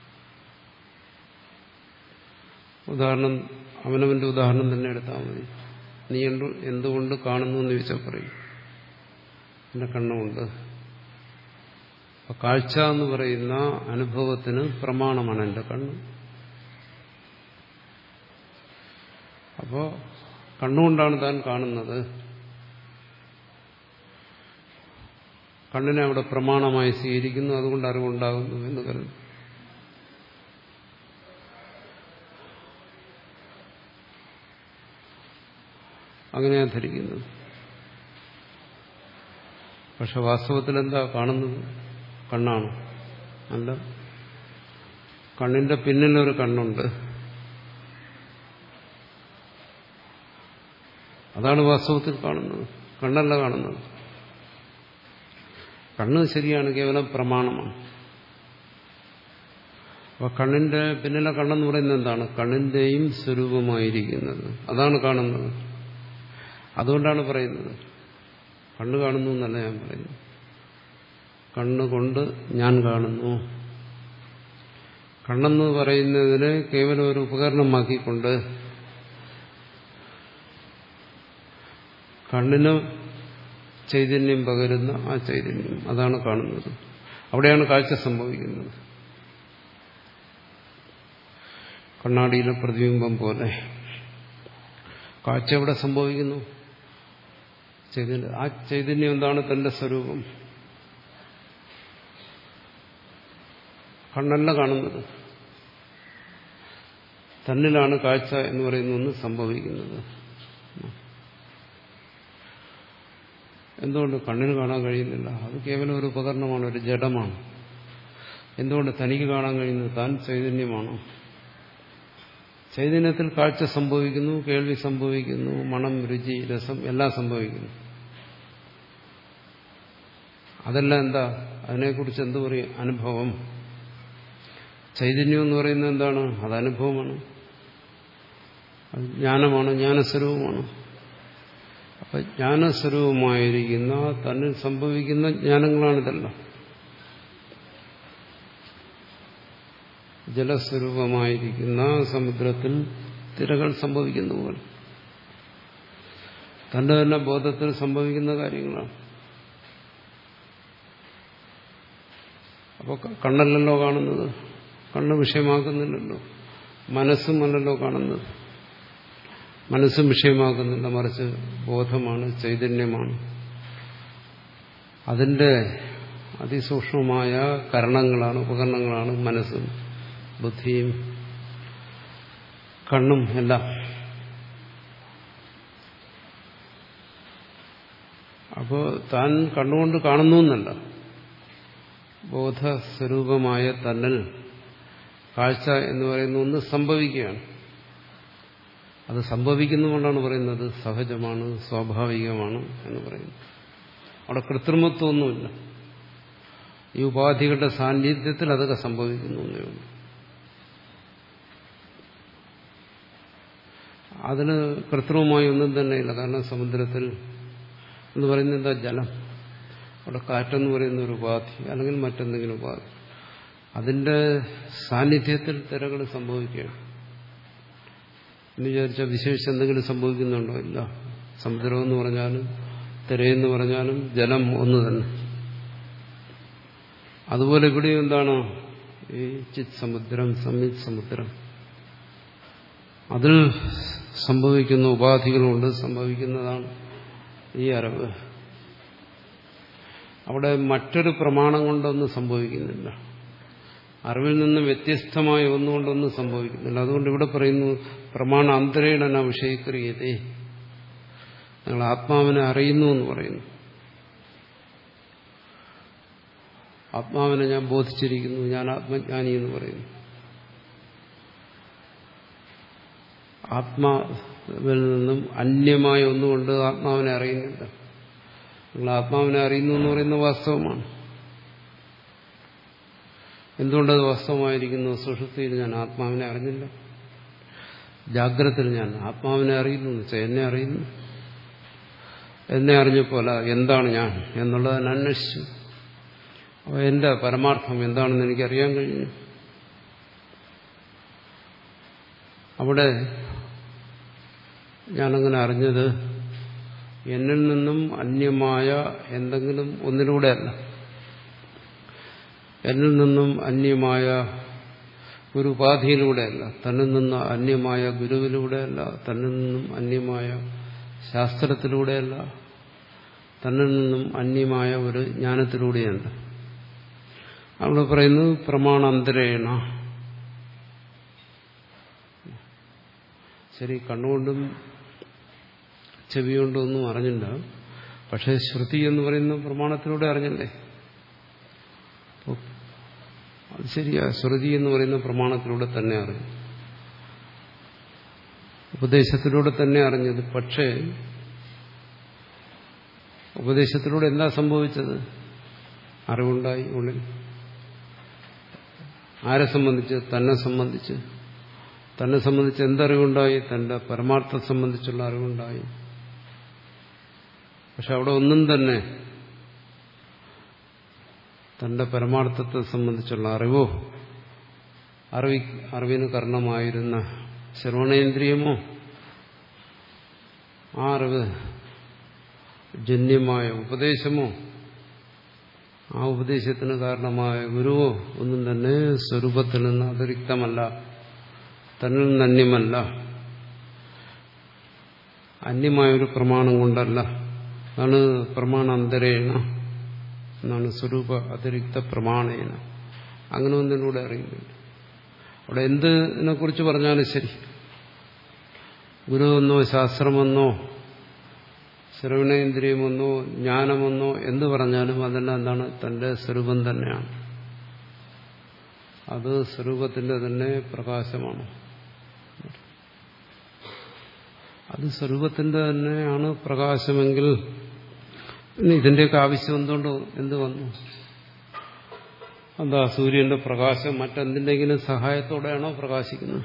ഉദാഹരണം, അവനവന്റെ ഉദാഹരണം തന്നെ എടുത്താൽ മതി. നീ എന്തുകൊണ്ട് കാണുന്നു എന്ന് ചോദിച്ചാൽ പറയും എന്റെ കണ്ണുകൊണ്ട്. അപ്പൊ കാഴ്ച എന്ന് പറയുന്ന അനുഭവത്തിന് പ്രമാണമാണ് എന്റെ കണ്ണ്. അപ്പോ കണ്ണുകൊണ്ടാണ് താൻ കാണുന്നത്. കണ്ണിനെ അവിടെ പ്രമാണമായി സ്വീകരിക്കുന്നു, അതുകൊണ്ട് അറിവുണ്ടാകുന്നു എന്ന് കരുതുന്നു. അങ്ങനെയാണ് ധരിക്കുന്നത്. പക്ഷെ വാസ്തവത്തിൽ എന്താ കാണുന്നത്? കണ്ണാണ്. അല്ല, കണ്ണിന്റെ പിന്നിലൊരു കണ്ണുണ്ട്. അതാണ് വാസ്തവത്തിൽ കാണുന്നത്, കണ്ണല്ല കാണുന്നത്. കണ്ണ് ശരിയാണ്, കേവലം പ്രമാണമാണ്. അപ്പൊ കണ്ണിന്റെ പിന്നിലെ കണ്ണെന്ന് പറയുന്നത് എന്താണ്? കണ്ണിന്റെയും സ്വരൂപമായിരിക്കുന്നത്, അതാണ് കാണുന്നത്. അതുകൊണ്ടാണ് പറയുന്നത് കണ്ണ് കാണുന്നു എന്നല്ല ഞാൻ പറയുന്നു. കണ്ണുകൊണ്ട് ഞാൻ കാണുന്നു. കണ്ണെന്ന് പറയുന്നതിനെ കേവലം ഒരു ഉപകരണമാക്കിക്കൊണ്ട് കണ്ണിന് ചൈതന്യം പകരുന്ന ആ ചൈതന്യം, അതാണ് കാണുന്നത്. അവിടെയാണ് കാഴ്ച സംഭവിക്കുന്നത്. കണ്ണാടിയിലെ പ്രതിബിംബം പോലെ കാഴ്ച എവിടെ സംഭവിക്കുന്നു? ചൈതന്യം. ആ ചൈതന്യം എന്താണ്? തന്റെ സ്വരൂപം. കണ്ണല്ല കാണുന്നത്, തന്നിലാണ് കാഴ്ച എന്ന് പറയുന്ന ഒന്ന് സംഭവിക്കുന്നത്. എന്തുകൊണ്ട്? കണ്ണിന് കാണാൻ കഴിയുന്നില്ല, അത് കേവലം ഒരു ഉപകരണമാണ്, ഒരു ജഡമാണ്. എന്തുകൊണ്ട് തനിക്ക് കാണാൻ കഴിയുന്നത്? താൻ ചൈതന്യമാണ്. ചൈതന്യത്തിൽ കാഴ്ച സംഭവിക്കുന്നു, കേൾവി സംഭവിക്കുന്നു, മണം, രുചി, രസം എല്ലാം സംഭവിക്കുന്നു. അതെല്ലാം എന്താ? അതിനെക്കുറിച്ച് എന്തു പറയും? അനുഭവം. ചൈതന്യം എന്ന് പറയുന്നത് എന്താണ്? അത് അനുഭവമാണ്, അത് ജ്ഞാനമാണ്, ജ്ഞാനസ്വരൂപമാണ്. അപ്പൊ ജ്ഞാനസ്വരൂപമായിരിക്കുന്ന തന്നിൽ സംഭവിക്കുന്ന ജ്ഞാനങ്ങളാണിതെല്ലാം. ജലസ്വരൂപമായിരിക്കുന്ന സമുദ്രത്തിൽ തിരകൾ സംഭവിക്കുന്ന പോലെ തന്റെ തന്നെ ബോധത്തിൽ സംഭവിക്കുന്ന കാര്യങ്ങളാണ്. അപ്പോൾ കണ്ണല്ലല്ലോ കാണുന്നത്, കണ്ണ് വിഷയമാക്കുന്നില്ലല്ലോ. മനസ്സും അല്ലല്ലോ കാണുന്നത്, മനസ്സും വിഷയമാക്കുന്നില്ല. മറിച്ച് ബോധമാണ്, ചൈതന്യമാണ്. അതിന്റെ അതിസൂക്ഷ്മമായ കരണങ്ങളാണ്, ഉപകരണങ്ങളാണ് മനസ്സും ബുദ്ധിയും കണ്ണും എല്ലാം. അപ്പോൾ താൻ കണ്ണുകൊണ്ട് കാണുന്നു എന്നല്ല, ബോധസ്വരൂപമായ തന്നിൽ കാഴ്ച എന്ന് പറയുന്ന ഒന്ന് സംഭവിക്കുകയാണ്. അത് സംഭവിക്കുന്നതുകൊണ്ടാണ് പറയുന്നത് സഹജമാണ്, സ്വാഭാവികമാണ് എന്ന് പറയുന്നത്. അവിടെ കൃത്രിമത്വമൊന്നുമില്ല. ഈ ഉപാധികളുടെ സാന്നിധ്യത്തിൽ അതൊക്കെ സംഭവിക്കുന്നു എന്നേ ഉള്ളൂ. അതിന് കൃത്രിമമായി ഒന്നും തന്നെയില്ല. കാരണം സമുദ്രത്തിൽ എന്ന് പറയുന്നത് എന്താ? ജലം. അവിടെ കാറ്റെന്ന് പറയുന്ന ഒരു ഉപാധി, അല്ലെങ്കിൽ മറ്റെന്തെങ്കിലും ഉപാധി, അതിന്റെ സാന്നിധ്യത്തിൽ തിരകൾ സംഭവിക്കുകയാണ് എന്ന് വിചാരിച്ചാൽ വിശേഷിച്ച് എന്തെങ്കിലും സംഭവിക്കുന്നുണ്ടോ? ഇല്ല. സമുദ്രം എന്ന് പറഞ്ഞാലും തിരയെന്ന് പറഞ്ഞാലും ജലം ഒന്ന് തന്നെ. അതുപോലെ ഇവിടെ എന്താണ്? ഈ ചിത് സമുദ്രം, സംയുത് സമുദ്രം, അതിൽ സംഭവിക്കുന്ന ഉപാധികളുണ്ട്, സംഭവിക്കുന്നതാണ് ഈ അറിവ്. അവിടെ മറ്റൊരു പ്രമാണം കൊണ്ടൊന്നും സംഭവിക്കുന്നില്ല, അറിവിൽ നിന്ന് വ്യത്യസ്തമായ ഒന്നുകൊണ്ടൊന്നും സംഭവിക്കുന്നില്ല. അതുകൊണ്ട് ഇവിടെ പറയുന്നു പ്രമാണ അന്തരേണ വിഷയക്രിയതേ, നിങ്ങൾ ആത്മാവിനെ അറിയുന്നു എന്ന് പറയുന്നു. ആത്മാവിനെ ഞാൻ ബോധിച്ചിരിക്കുന്നു, ഞാൻ ആത്മജ്ഞാനി എന്ന് പറയുന്നു. ആത്മാവിൽ നിന്നും അന്യമായ ഒന്നുകൊണ്ട് ആത്മാവിനെ അറിയുന്നില്ല. നിങ്ങൾ ആത്മാവിനെ അറിയുന്നു എന്ന് പറയുന്നത് വാസ്തവമാണ്. എന്തുകൊണ്ടത് വാസ്തവമായിരിക്കുന്നു? സുഷുപ്തിയിൽ ഞാൻ ആത്മാവിനെ അറിഞ്ഞില്ല, ജാഗ്രതയിൽ ഞാൻ ആത്മാവിനെ അറിയുന്നു എന്ന് വെച്ചാൽ എന്നെ അറിയുന്നു. എന്നെ അറിഞ്ഞപ്പോലെ എന്താണ് ഞാൻ എന്നുള്ളത് ഞാൻ അന്വേഷിച്ചു. അപ്പോൾ എന്റെ പരമാർത്ഥം എന്താണെന്ന് എനിക്കറിയാൻ കഴിഞ്ഞു. അവിടെ ഞാനങ്ങനെ അറിഞ്ഞത് എന്നിൽ നിന്നും അന്യമായ എന്തെങ്കിലും ഒന്നിലൂടെയല്ല, എന്നിൽ നിന്നും അന്യമായ ഒരു ഉപാധിയിലൂടെയല്ല, തന്നിൽ നിന്ന് അന്യമായ ഗുരുവിലൂടെയല്ല, തന്നിൽ നിന്നും അന്യമായ ശാസ്ത്രത്തിലൂടെയല്ല, തന്നിൽ നിന്നും അന്യമായ ഒരു ജ്ഞാനത്തിലൂടെയല്ല. അവിടെ പറയുന്നത് പ്രമാണാന്തരേണ. ശരി, കണ്ണുകൊണ്ടും ചെവികൊണ്ടും ഒന്നും അറിഞ്ഞില്ല, പക്ഷേ ശ്രുതി എന്ന് പറയുന്ന പ്രമാണത്തിലൂടെ അറിഞ്ഞല്ലേ? അത് ശരിയാ, ശ്രുതി എന്ന് പറയുന്ന പ്രമാണത്തിലൂടെ തന്നെ അറിഞ്ഞു, ഉപദേശത്തിലൂടെ തന്നെ അറിഞ്ഞത്. പക്ഷേ ഉപദേശത്തിലൂടെ എന്താ സംഭവിച്ചത്? അറിവുണ്ടായി ഉള്ളിൽ. ആരെ സംബന്ധിച്ച്? തന്നെ സംബന്ധിച്ച്. തന്നെ സംബന്ധിച്ച് എന്തറിവുണ്ടായി? തന്റെ പരമാർത്ഥത്തെ സംബന്ധിച്ചുള്ള അറിവുണ്ടായി. പക്ഷെ അവിടെ ഒന്നും തന്നെ തന്റെ പരമാർത്ഥത്തെ സംബന്ധിച്ചുള്ള അറിവോ, അറിവി അറിവിന് കാരണമായിരുന്ന ശ്രവണേന്ദ്രിയമോ, ആ അറിവ് ജന്യമായ ഉപദേശമോ, ആ ഉപദേശത്തിന് കാരണമായ ഗുരുവോ ഒന്നും തന്നെ സ്വരൂപത്തിൽ നിന്ന് അതിരിക്തമല്ല, തന്നിൽ നിന്ന് അന്യമല്ല, അന്യമായൊരു പ്രമാണം കൊണ്ടല്ല. അതാണ് പ്രമാണാന്തരേണ എന്നാണ്, സ്വരൂപ അതിരിക്ത പ്രമാണേന. അങ്ങനെ ഒന്നിലൂടെ അറിയുന്നില്ല. അവിടെ എന്തിനെ കുറിച്ച് പറഞ്ഞാലും ശരി, ഗുരുവെന്നോ ശാസ്ത്രമെന്നോ ശ്രവണേന്ദ്രിയമെന്നോ ജ്ഞാനമെന്നോ എന്ത് പറഞ്ഞാലും അതെല്ലാം എന്താണ്? തന്റെ സ്വരൂപം തന്നെയാണ്. അത് സ്വരൂപത്തിന്റെ തന്നെ പ്രകാശമാണ്. അത് സ്വരൂപത്തിന്റെ തന്നെയാണ് പ്രകാശമെങ്കിൽ ഇതിന്റെയൊക്കെ ആവശ്യം എന്തുകൊണ്ടോ എന്ത് വന്നു? എന്താ സൂര്യന്റെ പ്രകാശം മറ്റെന്തിന്റെങ്കിലും സഹായത്തോടെയാണോ പ്രകാശിക്കുന്നത്?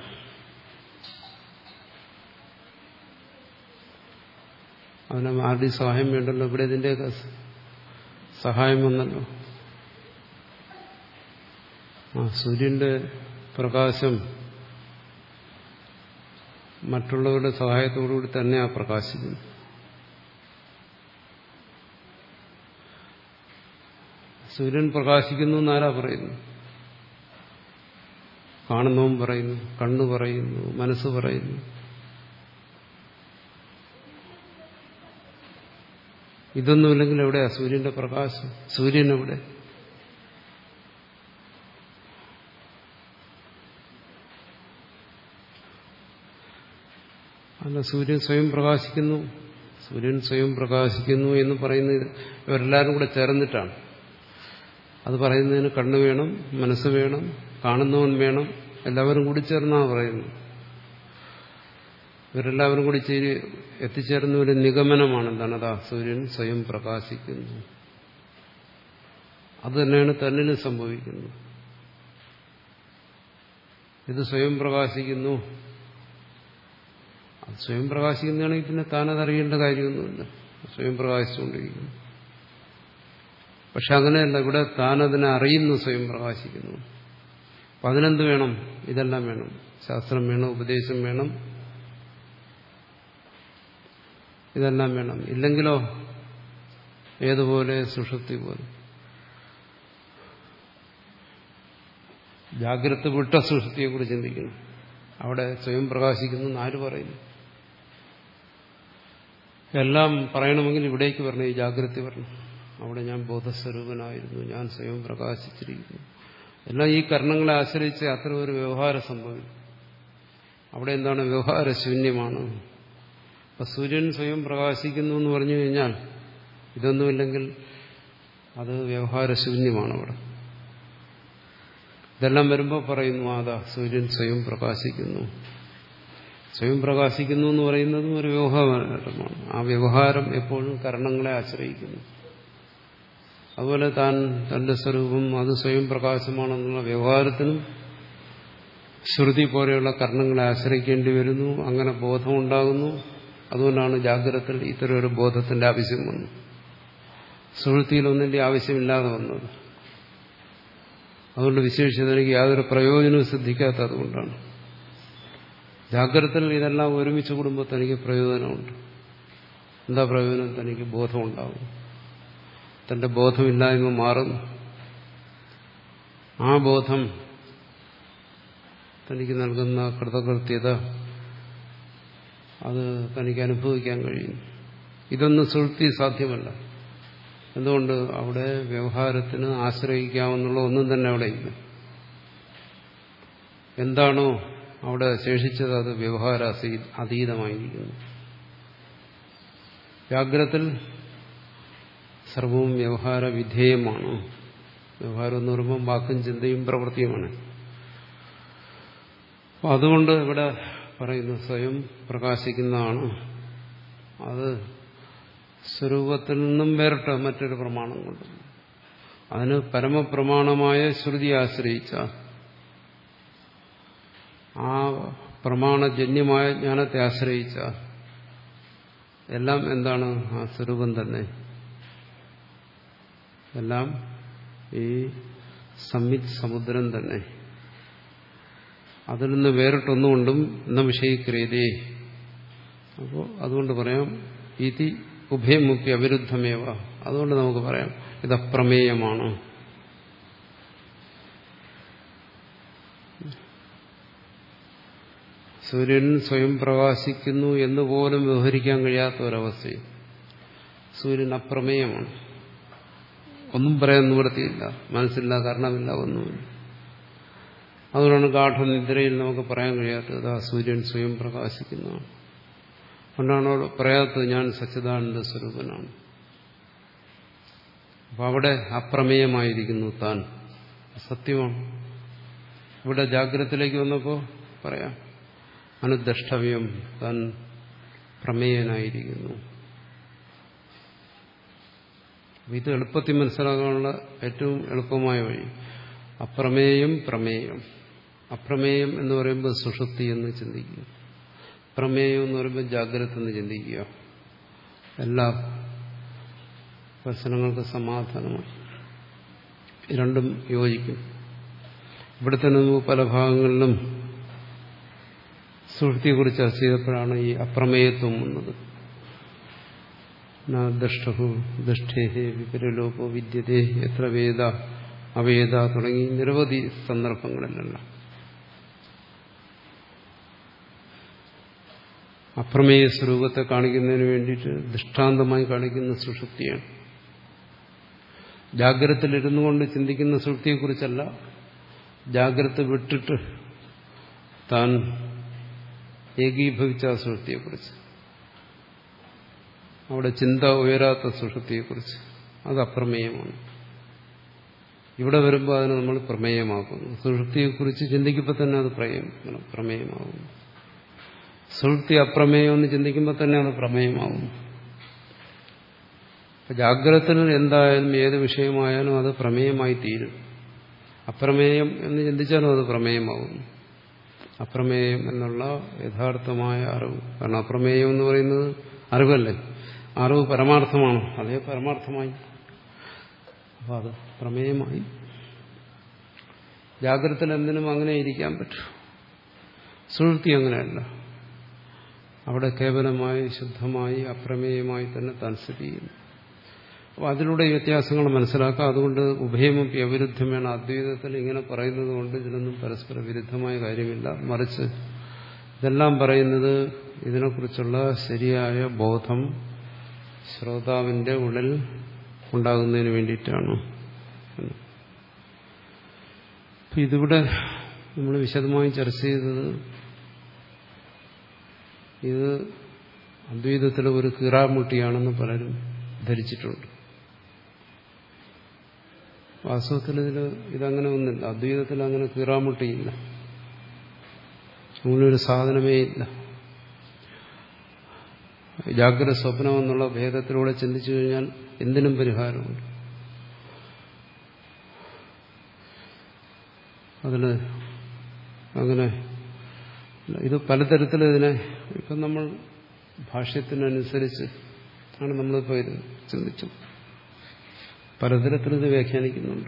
അതിന് ആരുടെയും സഹായം വേണ്ടല്ലോ. ഇവിടെ ഇതിന്റെയൊക്കെ സഹായം വന്നല്ലോ. ആ സൂര്യന്റെ പ്രകാശം മറ്റുള്ളവരുടെ സഹായത്തോടുകൂടി തന്നെയാണ് പ്രകാശിക്കുന്നത്. സൂര്യൻ പ്രകാശിക്കുന്നു എന്നാരാ പറയുന്നു? കാണുന്നവൻ പറയുന്നു, കണ്ണ് പറയുന്നു, മനസ്സ് പറയുന്നു. ഇതൊന്നുമില്ലെങ്കിൽ എവിടെയാ സൂര്യന്റെ പ്രകാശം? സൂര്യൻ എവിടെ? അല്ല, സൂര്യൻ സ്വയം പ്രകാശിക്കുന്നു, സൂര്യൻ സ്വയം പ്രകാശിക്കുന്നു എന്ന് പറയുന്നത് ഇവരെല്ലാവരും കൂടെ ചേർന്നിട്ടാണ്. അത് പറയുന്നതിന് കണ്ണ് വേണം, മനസ്സ് വേണം, കാണുന്നവൻ വേണം, എല്ലാവരും കൂടി ചേർന്നാണ് പറയുന്നത്. ഇവരെല്ലാവരും കൂടി ചേരി എത്തിച്ചേർന്ന ഒരു നിഗമനമാണ് എന്താണ്? അതാ സൂര്യൻ സ്വയം പ്രകാശിക്കുന്നു. അത് തന്നെയാണ് തന്നിലും സംഭവിക്കുന്നത്. ഇത് സ്വയം പ്രകാശിക്കുന്നു. അത് സ്വയം പ്രകാശിക്കുന്നതാണെങ്കിൽ പിന്നെ താനതറിയേണ്ട കാര്യമൊന്നുമില്ല. സ്വയം പ്രകാശിച്ചുകൊണ്ടിരിക്കുന്നു. പക്ഷെ അങ്ങനെയല്ല, ഇവിടെ താനതിനെ അറിയുന്നു, സ്വയം പ്രകാശിക്കുന്നു. അപ്പം അതിനെന്ത് വേണം? ഇതെല്ലാം വേണം. ശാസ്ത്രം വേണം, ഉപദേശം വേണം, ഇതെല്ലാം വേണം. ഇല്ലെങ്കിലോ ഏതുപോലെ? സുഷുപ്തി പോലെ. ജാഗ്രത വിട്ട സുഷുപ്തിയെ കുറിച്ച് ചിന്തിക്കുന്നു. അവിടെ സ്വയം പ്രകാശിക്കുന്നു എന്ന് ആര് പറയുന്നു? എല്ലാം പറയണമെങ്കിൽ ഇവിടേക്ക് വരണം, ഈ ജാഗ്രത വരണം. അവിടെ ഞാൻ ബോധസ്വരൂപനായിരുന്നു, ഞാൻ സ്വയം പ്രകാശിച്ചിരിക്കുന്നു. എല്ലാം ഈ കർണങ്ങളെ ആശ്രയിച്ച് അത്തരം ഒരു വ്യവഹാരം സംഭവിക്കും. അവിടെ എന്താണ്? വ്യവഹാരശൂന്യമാണ്. അപ്പൊ സൂര്യൻ സ്വയം പ്രകാശിക്കുന്നു എന്ന് പറഞ്ഞു കഴിഞ്ഞാൽ ഇതൊന്നുമില്ലെങ്കിൽ അത് വ്യവഹാരശൂന്യമാണ്. അവിടെ ഇതെല്ലാം വരുമ്പോൾ പറയുന്നു, അതാ സൂര്യൻ സ്വയം പ്രകാശിക്കുന്നു. സ്വയം പ്രകാശിക്കുന്നു എന്ന് പറയുന്നതും ഒരു വ്യവഹാരമാണ്. ആ വ്യവഹാരം എപ്പോഴും കർണങ്ങളെ ആശ്രയിക്കുന്നു. അതുപോലെ താൻ തന്റെ സ്വരൂപം അത് സ്വയം പ്രകാശമാണെന്നുള്ള വ്യവഹാരത്തിനും ശ്രുതി പോലെയുള്ള കർണങ്ങളെ ആശ്രയിക്കേണ്ടി വരുന്നു. അങ്ങനെ ബോധമുണ്ടാകുന്നു. അതുകൊണ്ടാണ് ജാഗ്രതയിൽ ഇത്തരം ഒരു ബോധത്തിന്റെ ആവശ്യം വന്നത്. സുഹൃത്തിയിൽ ഒന്നിന്റെ ആവശ്യമില്ലാതെ വന്നത്. അതുകൊണ്ട് വിശേഷിച്ച് തനിക്ക് യാതൊരു പ്രയോജനവും സിദ്ധിക്കാത്തത് കൊണ്ടാണ്. ജാഗ്രതയിൽ ഇതെല്ലാം ഒരുമിച്ച് കൂടുമ്പോൾ തനിക്ക് പ്രയോജനമുണ്ട്. എന്താ പ്രയോജനം? തനിക്ക് ബോധമുണ്ടാകും. തന്റെ ബോധമില്ലായ്മ മാറുന്നു. ആ ബോധം തനിക്ക് നൽകുന്ന കൃതകൃത്യത അത് തനിക്ക് അനുഭവിക്കാൻ കഴിയുന്നു. ഇതൊന്നും സുഷുപ്തി സാധ്യമല്ല. എന്തുകൊണ്ട്? അവിടെ വ്യവഹാരത്തിന് ആശ്രയിക്കാമെന്നുള്ള ഒന്നും തന്നെ അവിടെ ഇല്ല. എന്താണോ അവിടെ ശേഷിച്ചത് അത് വ്യവഹാര അതീതമായിരിക്കുന്നു. ജാഗ്രതയിൽ സർവവും വ്യവഹാര വിധേയമാണ്. വ്യവഹാരം എന്ന് പറയുമ്പോൾ വാക്കും ചിന്തയും പ്രവൃത്തിയുമാണ്. അപ്പം അതുകൊണ്ട് ഇവിടെ പറയുന്നു സ്വയം പ്രകാശിക്കുന്നതാണ്. അത് സ്വരൂപത്തിൽ നിന്നും വേറിട്ട മറ്റൊരു പ്രമാണം കൊണ്ട് അതിന് പരമപ്രമാണമായ ശ്രുതി ആശ്രയിച്ച ആ പ്രമാണജന്യമായ ജ്ഞാനത്തെ ആശ്രയിച്ച എല്ലാം എന്താണ്? ആ സ്വരൂപം തന്നെ. എല്ലാം ഈ സംവിത് സമുദ്രം തന്നെ. അതിൽ നിന്ന് വേറിട്ടൊന്നുകൊണ്ടും എന്ന വിഷയിക്രിയതേ. അപ്പോൾ അതുകൊണ്ട് പറയാം ഇതി ഉഭയമുക്തി അവിരുദ്ധമേവ. അതുകൊണ്ട് നമുക്ക് പറയാം ഇത് അപ്രമേയമാണ്. സൂര്യൻ സ്വയം പ്രകാശിക്കുന്നു എന്ന് പോലും വ്യവഹരിക്കാൻ കഴിയാത്ത ഒരവസ്ഥയും. സൂര്യൻ അപ്രമേയമാണ്. ഒന്നും പറയാൻ നിവൃത്തിയില്ല, മനസ്സില്ല, കാരണമില്ല, ഒന്നുമില്ല. അതുകൊണ്ടാണ് ഗാഠനിദ്രയിൽ നമുക്ക് പറയാൻ കഴിയാത്തത് ആ സൂര്യൻ സ്വയം പ്രകാശിക്കുന്നതാണ്. അതുകൊണ്ടാണ് അവിടെ പറയാത്തത് ഞാൻ സച്ചിദാനന്ദ സ്വരൂപനാണ്. അപ്പൊ അവിടെ അപ്രമേയമായിരിക്കുന്നു താൻ. സത്യമാണ്. ഇവിടെ ജാഗ്രതത്തിലേക്ക് വന്നപ്പോൾ പറയാം അനുദ്രഷ്ടവ്യം, താൻ പ്രമേയനായിരിക്കുന്നു. ഇത് എളുപ്പത്തിൽ മനസ്സിലാക്കാനുള്ള ഏറ്റവും എളുപ്പമായ വഴി അപ്രമേയം പ്രമേയം. അപ്രമേയം എന്ന് പറയുമ്പോൾ സുഷുപ്തി എന്ന് ചിന്തിക്കുക, പ്രമേയം എന്ന് പറയുമ്പോൾ ജാഗ്രത എന്ന് ചിന്തിക്കുക. എല്ലാ പ്രശ്നങ്ങൾക്ക് സമാധാനമായി രണ്ടും യോജിക്കും. ഇവിടെ തന്നെ നമുക്ക് പല ഭാഗങ്ങളിലും സുഷുപ്തിയെക്കുറിച്ച് ചർച്ച ചെയ്തപ്പോഴാണ് ഈ അപ്രമേയത്വം വന്നത്. ദഷ്ടഹു ദഷ്ടേഹേ വിപരലോപോ വിദ്യതേ എത്ര വേദ അവേദ തുടങ്ങി നിരവധി സന്ദർഭങ്ങളിലല്ല അപ്രമേയ സ്വരൂപത്തെ കാണിക്കുന്നതിന് വേണ്ടിയിട്ട് ദൃഷ്ടാന്തമായി കാണിക്കുന്ന സുഷുപ്തിയാണ്. ജാഗ്രതയിലിരുന്നു കൊണ്ട് ചിന്തിക്കുന്ന സുഷുപ്തിയെക്കുറിച്ചല്ല, ജാഗ്രത വിട്ടിട്ട് താൻ ഏകീഭവിച്ച സുഷുപ്തിയെക്കുറിച്ച്, അവിടെ ചിന്ത ഉയരാത്ത സുഷുപ്തിയെക്കുറിച്ച്. അത് അപ്രമേയമാണ്. ഇവിടെ വരുമ്പോൾ അതിനെ നമ്മൾ പ്രമേയമാക്കുന്നു. സുഷുപ്തിയെക്കുറിച്ച് ചിന്തിക്കുമ്പോൾ തന്നെ അത് പ്രമേയമാകുന്നു. സുഷുപ്തി അപ്രമേയം എന്ന് ചിന്തിക്കുമ്പോൾ തന്നെ അത് പ്രമേയമാകും. ജാഗ്രതത്തിൽ എന്തായാലും ഏത് വിഷയമായാലും അത് പ്രമേയമായി തീരും. അപ്രമേയം എന്ന് ചിന്തിച്ചാലും അത് പ്രമേയമാകും. അപ്രമേയം എന്നുള്ള യഥാർത്ഥമായ അറിവ്. കാരണം അപ്രമേയം എന്ന് പറയുന്നത് അറിവല്ലേ, അറിവ് പരമാർത്ഥമാണ്, അതേ പരമാർത്ഥമായി. അപ്പം അത് പ്രമേയമായി. ജാഗ്രതത്തിൽ എന്തിനും അങ്ങനെ ഇരിക്കാൻ പറ്റും. സുഷുപ്തി അങ്ങനെയല്ല. അവിടെ കേവലമായി ശുദ്ധമായി അപ്രമേയമായി തന്നെ താൻ സ്ഥിതി ചെയ്യുന്നു. അപ്പോൾ അതിലൂടെ ഈ വ്യത്യാസങ്ങൾ മനസ്സിലാക്കാം. അതുകൊണ്ട് ഉഭയമപ്പി അവിരുദ്ധമാണ്. അദ്വൈതത്തിൽ ഇങ്ങനെ പറയുന്നത് കൊണ്ട് ഇതിനൊന്നും പരസ്പര വിരുദ്ധമായ കാര്യമില്ല. മറിച്ച് ഇതെല്ലാം പറയുന്നത് ഇതിനെക്കുറിച്ചുള്ള ശരിയായ ബോധം ശ്രോതാവിന്റെ ഉള്ളിൽ ഉണ്ടാകുന്നതിന് വേണ്ടിയിട്ടാണ്. അപ്പം ഇതിവിടെ നമ്മൾ വിശദമായി ചർച്ച ചെയ്തത് ഇത് അദ്വൈതത്തിലെ ഒരു കീറാമുട്ടിയാണെന്ന് പലരും ധരിച്ചിട്ടുണ്ട്. വാസ്തവത്തിൽ ഇതിൽ ഇതങ്ങനെ ഒന്നില്ല. അദ്വൈതത്തിൽ അങ്ങനെ കീറാമുട്ടിയില്ല, അങ്ങനെയൊരു സാധനമേ ഇല്ല. ജാഗ്രത സ്വപ്നം എന്നുള്ള ഭേദത്തിലൂടെ ചിന്തിച്ചു കഴിഞ്ഞാൽ എന്തിനും പരിഹാരമുണ്ട്. അതിന് അങ്ങനെ ഇത് പലതരത്തിൽ ഇതിനെ ഇപ്പം നമ്മൾ ഭാഷ്യത്തിനനുസരിച്ച് ആണ് നമ്മളിപ്പോൾ ഇത് ചിന്തിച്ചത്. പലതരത്തിൽ ഇത് വ്യാഖ്യാനിക്കുന്നുണ്ട്.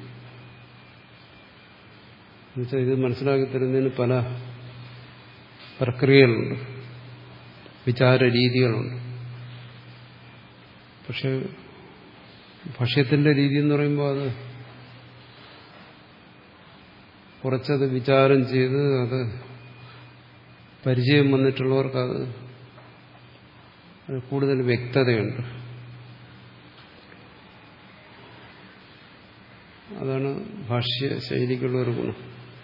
എന്നുവെച്ചാൽ ഇത് മനസ്സിലാക്കി തരുന്നതിന് പല പ്രക്രിയകളുണ്ട്, വിചാര രീതികളുണ്ട്. പക്ഷെ ഭാഷ്യത്തിന്റെ രീതി എന്ന് പറയുമ്പോൾ അത് കുറച്ചത് വിചാരം ചെയ്ത് അത് പരിചയം വന്നിട്ടുള്ളവർക്ക് അത് കൂടുതൽ വ്യക്തതയുണ്ട്. അതാണ് ഭാഷ്യ ശൈലിക്കുള്ള ഒരു ഗുണം.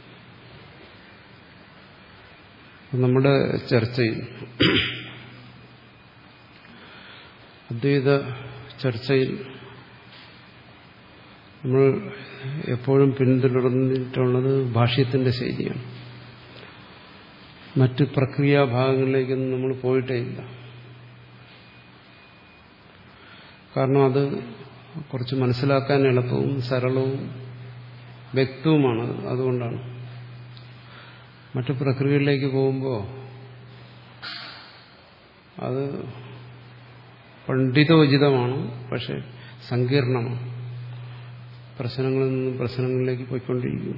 നമ്മുടെ ചർച്ചയിൽ അദ്വൈത ചർച്ചയിൽ നമ്മൾ എപ്പോഴും പിന്തുടർന്നിട്ടുള്ളത് ഭാഷ്യത്തിന്റെ ശൈലിയാണ്. മറ്റ് പ്രക്രിയാഭാഗങ്ങളിലേക്കൊന്നും നമ്മൾ പോയിട്ടേ ഇല്ല. കാരണം അത് കുറച്ച് മനസ്സിലാക്കാൻ എളുപ്പവും സരളവും വ്യക്തവുമാണ്. അതുകൊണ്ടാണ് മറ്റു പ്രക്രിയകളിലേക്ക് പോകുമ്പോൾ അത് പണ്ഡിതോചിതമാണ്, പക്ഷെ സങ്കീർണമാണ്. പ്രശ്നങ്ങളിൽ നിന്നും പ്രശ്നങ്ങളിലേക്ക് പോയിക്കൊണ്ടിരിക്കും.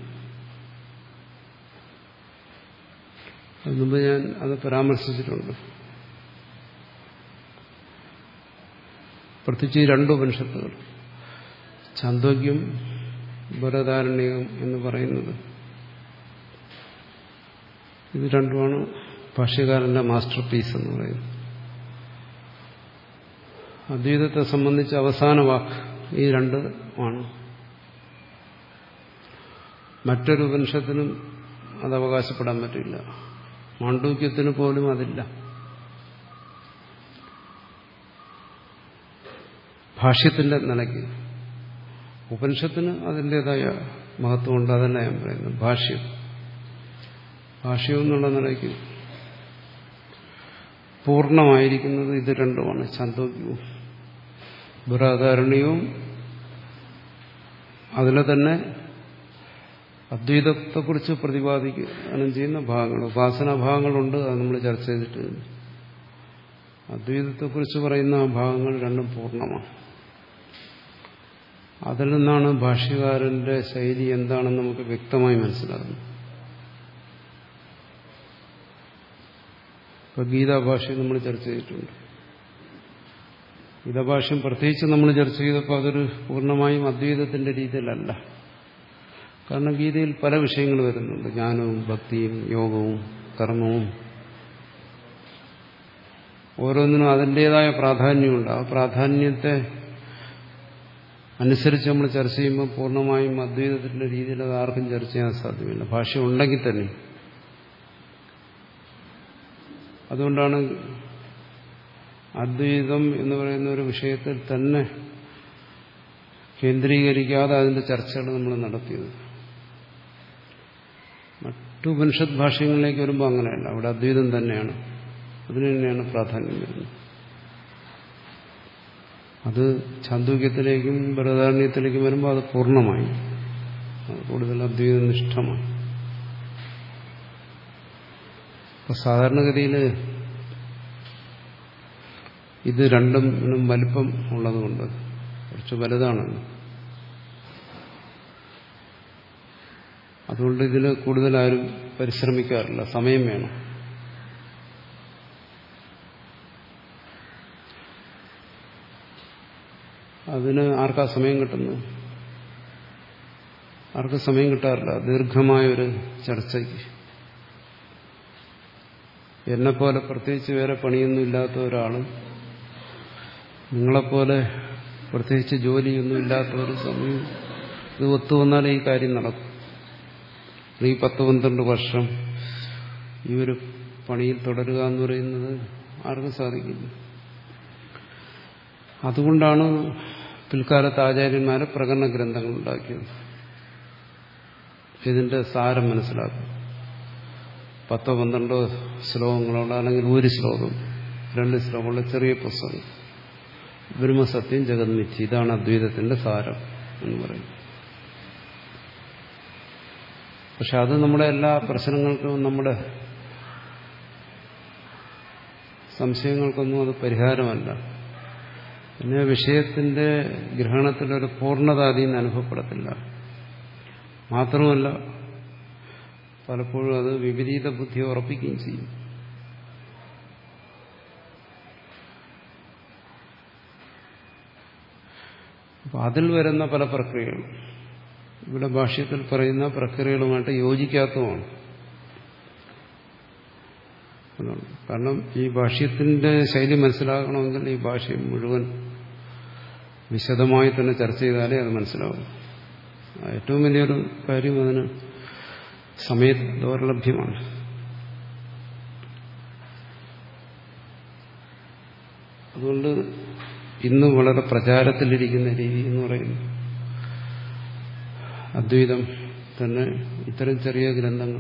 മുമ്പ് ഞാൻ അത് പരാമർശിച്ചിട്ടുണ്ട്. പ്രത്യേകിച്ച് ഈ രണ്ട് ഉപനിഷത്തുകൾ ഛാന്ദോഗ്യം ബൃഹദാരണ്യകം എന്ന് പറയുന്നത്, ഇത് രണ്ടുമാണ് ഭാഷ്യകാരന്റെ മാസ്റ്റർ പീസ് എന്ന് പറയുന്നത്. അദ്വൈതത്തെ സംബന്ധിച്ച് അവസാന വാക്ക് ഈ രണ്ട് ആണ്. മറ്റൊരു ഉപനിഷത്തിനും അത് അവകാശപ്പെടാൻ പറ്റില്ല. മാണ്ഡൂക്യത്തിന് പോലും അതില്ല. ഭാഷ്യത്തിന്റെ നിലയ്ക്ക് ഉപനിഷത്തിന് അതിൻ്റെതായ മഹത്വമുണ്ട്. അതല്ല ഞാൻ പറയുന്നത്. ഭാഷ്യം ഭാഷ്യം എന്നുള്ള നിലയ്ക്ക് പൂർണ്ണമായിരിക്കുന്നത് ഇത് രണ്ടുമാണ്, ഛാന്ദോഗ്യവും ബൃഹദാരണ്യവും. അതിലെ തന്നെ അദ്വൈതത്തെക്കുറിച്ച് പ്രതിപാദിക്കുകയും ചെയ്യുന്ന ഭാഗങ്ങൾ, ഉപാസനാഭാഗങ്ങളുണ്ട്. അത് നമ്മൾ ചർച്ച ചെയ്തിട്ട് അദ്വൈതത്തെക്കുറിച്ച് പറയുന്ന ആ ഭാഗങ്ങൾ രണ്ടും പൂർണ്ണമാണ്. അതിൽ നിന്നാണ് ഭാഷ്യകാരന്റെ ശൈലി എന്താണെന്ന് നമുക്ക് വ്യക്തമായി മനസ്സിലാകുന്നത്. ഇപ്പൊ ഗീതാഭാഷ്യം നമ്മൾ ചർച്ച ചെയ്തിട്ടുണ്ട്. ഗീതാഭാഷ്യം പ്രത്യേകിച്ച് നമ്മൾ ചർച്ച ചെയ്തപ്പോൾ അതൊരു പൂർണ്ണമായും അദ്വൈതത്തിന്റെ രീതിയിലല്ല. കാരണം ഗീതയിൽ പല വിഷയങ്ങൾ വരുന്നുണ്ട്. ജ്ഞാനവും ഭക്തിയും യോഗവും കർമ്മവും ഓരോന്നിനും അതിൻ്റെതായ പ്രാധാന്യമുണ്ട്. ആ പ്രാധാന്യത്തെ അനുസരിച്ച് നമ്മൾ ചർച്ച ചെയ്യുമ്പോൾ പൂർണ്ണമായും അദ്വൈതത്തിന്റെ രീതിയിൽ അത് ആർക്കും ചർച്ച ചെയ്യാൻ സാധ്യമല്ല, ഭാഷ്യം ഉണ്ടെങ്കിൽ തന്നെ. അതുകൊണ്ടാണ് അദ്വൈതം എന്ന് പറയുന്ന ഒരു വിഷയത്തിൽ തന്നെ കേന്ദ്രീകരിക്കാതെ അതിന്റെ ചർച്ചകൾ നമ്മൾ നടത്തിയത്. മറ്റു ഉപനിഷത്ത് ഭാഷ്യങ്ങളിലേക്ക് വരുമ്പോൾ അങ്ങനെയല്ല, അവിടെ അദ്വൈതം തന്നെയാണ് അതിന് തന്നെയാണ് പ്രാധാന്യം വരുന്നത്. അത് ഛാന്ദോഗ്യത്തിലേക്കും ബൃഹദാരണ്യത്തിലേക്കും വരുമ്പോൾ അത് പൂർണ്ണമായി, അത് കൂടുതൽ അദ്വൈതനിഷ്ഠമായി. അപ്പോൾ സാധാരണഗതിയിൽ ഇത് രണ്ടും വലിപ്പം ഉള്ളതുകൊണ്ട് കുറച്ച് വലുതാണല്ലോ. അതുകൊണ്ട് ഇതിൽ കൂടുതൽ ആരും പരിശ്രമിക്കാറില്ല, സമയം വേണം. അതിന് ആർക്കാ സമയം കിട്ടുന്നത്? ആർക്കും സമയം കിട്ടാറില്ല ദീർഘമായൊരു ചർച്ചയ്ക്ക്. എന്നെപ്പോലെ പ്രത്യേകിച്ച് വേറെ പണിയൊന്നും ഇല്ലാത്ത ഒരാൾ, നിങ്ങളെപ്പോലെ പ്രത്യേകിച്ച് ജോലിയൊന്നും ഇല്ലാത്ത ഒരു സമയം ഇത് ഒത്തുവന്നാലേ ഈ കാര്യം നടക്കും. ഈ പത്ത് പന്ത്രണ്ട് വർഷം ഈ ഒരു പണിയിൽ തുടരുക എന്ന് പറയുന്നത് ആർക്കും സാധിക്കില്ല. അതുകൊണ്ടാണ് പിൽക്കാലത്ത് ആചാര്യന്മാരെ പ്രകടന ഗ്രന്ഥങ്ങൾ ഉണ്ടാക്കിയത്. ഇതിന്റെ സാരം മനസ്സിലാക്കും. പത്തോ പന്ത്രണ്ടോ ശ്ലോകങ്ങളുള്ള, അല്ലെങ്കിൽ ഒരു ശ്ലോകം, രണ്ട് ശ്ലോകമുള്ള ചെറിയ പുസ്തകം, ബ്രഹ്മസത്യം ജഗന്മിഥ്യ, ഇതാണ് അദ്വൈതത്തിന്റെ സാരം എന്ന് പറയും. പക്ഷെ അത് നമ്മുടെ എല്ലാ പ്രശ്നങ്ങൾക്കും, നമ്മുടെ സംശയങ്ങൾക്കൊന്നും അത് പരിഹാരമല്ല. പിന്നെ വിഷയത്തിന്റെ ഗ്രഹണത്തിലൊരു പൂർണ്ണത അതിന് അനുഭവപ്പെടത്തില്ല. മാത്രമല്ല പലപ്പോഴും അത് വിപരീത ബുദ്ധിയെ ഉറപ്പിക്കുകയും ചെയ്യും. അപ്പൊ അതിൽ വരുന്ന പല പ്രക്രിയകളും ഇവിടെ ഭാഷ്യത്തിൽ പറയുന്ന പ്രക്രിയകളുമായിട്ട് യോജിക്കാത്തതുമാണ്. കാരണം ഈ ഭാഷ്യത്തിന്റെ ശൈലി മനസ്സിലാക്കണമെങ്കിൽ ഈ ഭാഷ്യം മുഴുവൻ വിശദമായി തന്നെ ചർച്ച ചെയ്താലേ അത് മനസ്സിലാവും. ഏറ്റവും വലിയൊരു കാര്യം അതിന് സമയ ദൗർലഭ്യമാണ്. അതുകൊണ്ട് ഇന്ന് വളരെ പ്രചാരത്തിലിരിക്കുന്ന രീതി എന്ന് പറയുന്നത് അദ്വൈതം തന്നെ ഇത്തരം ചെറിയ ഗ്രന്ഥങ്ങൾ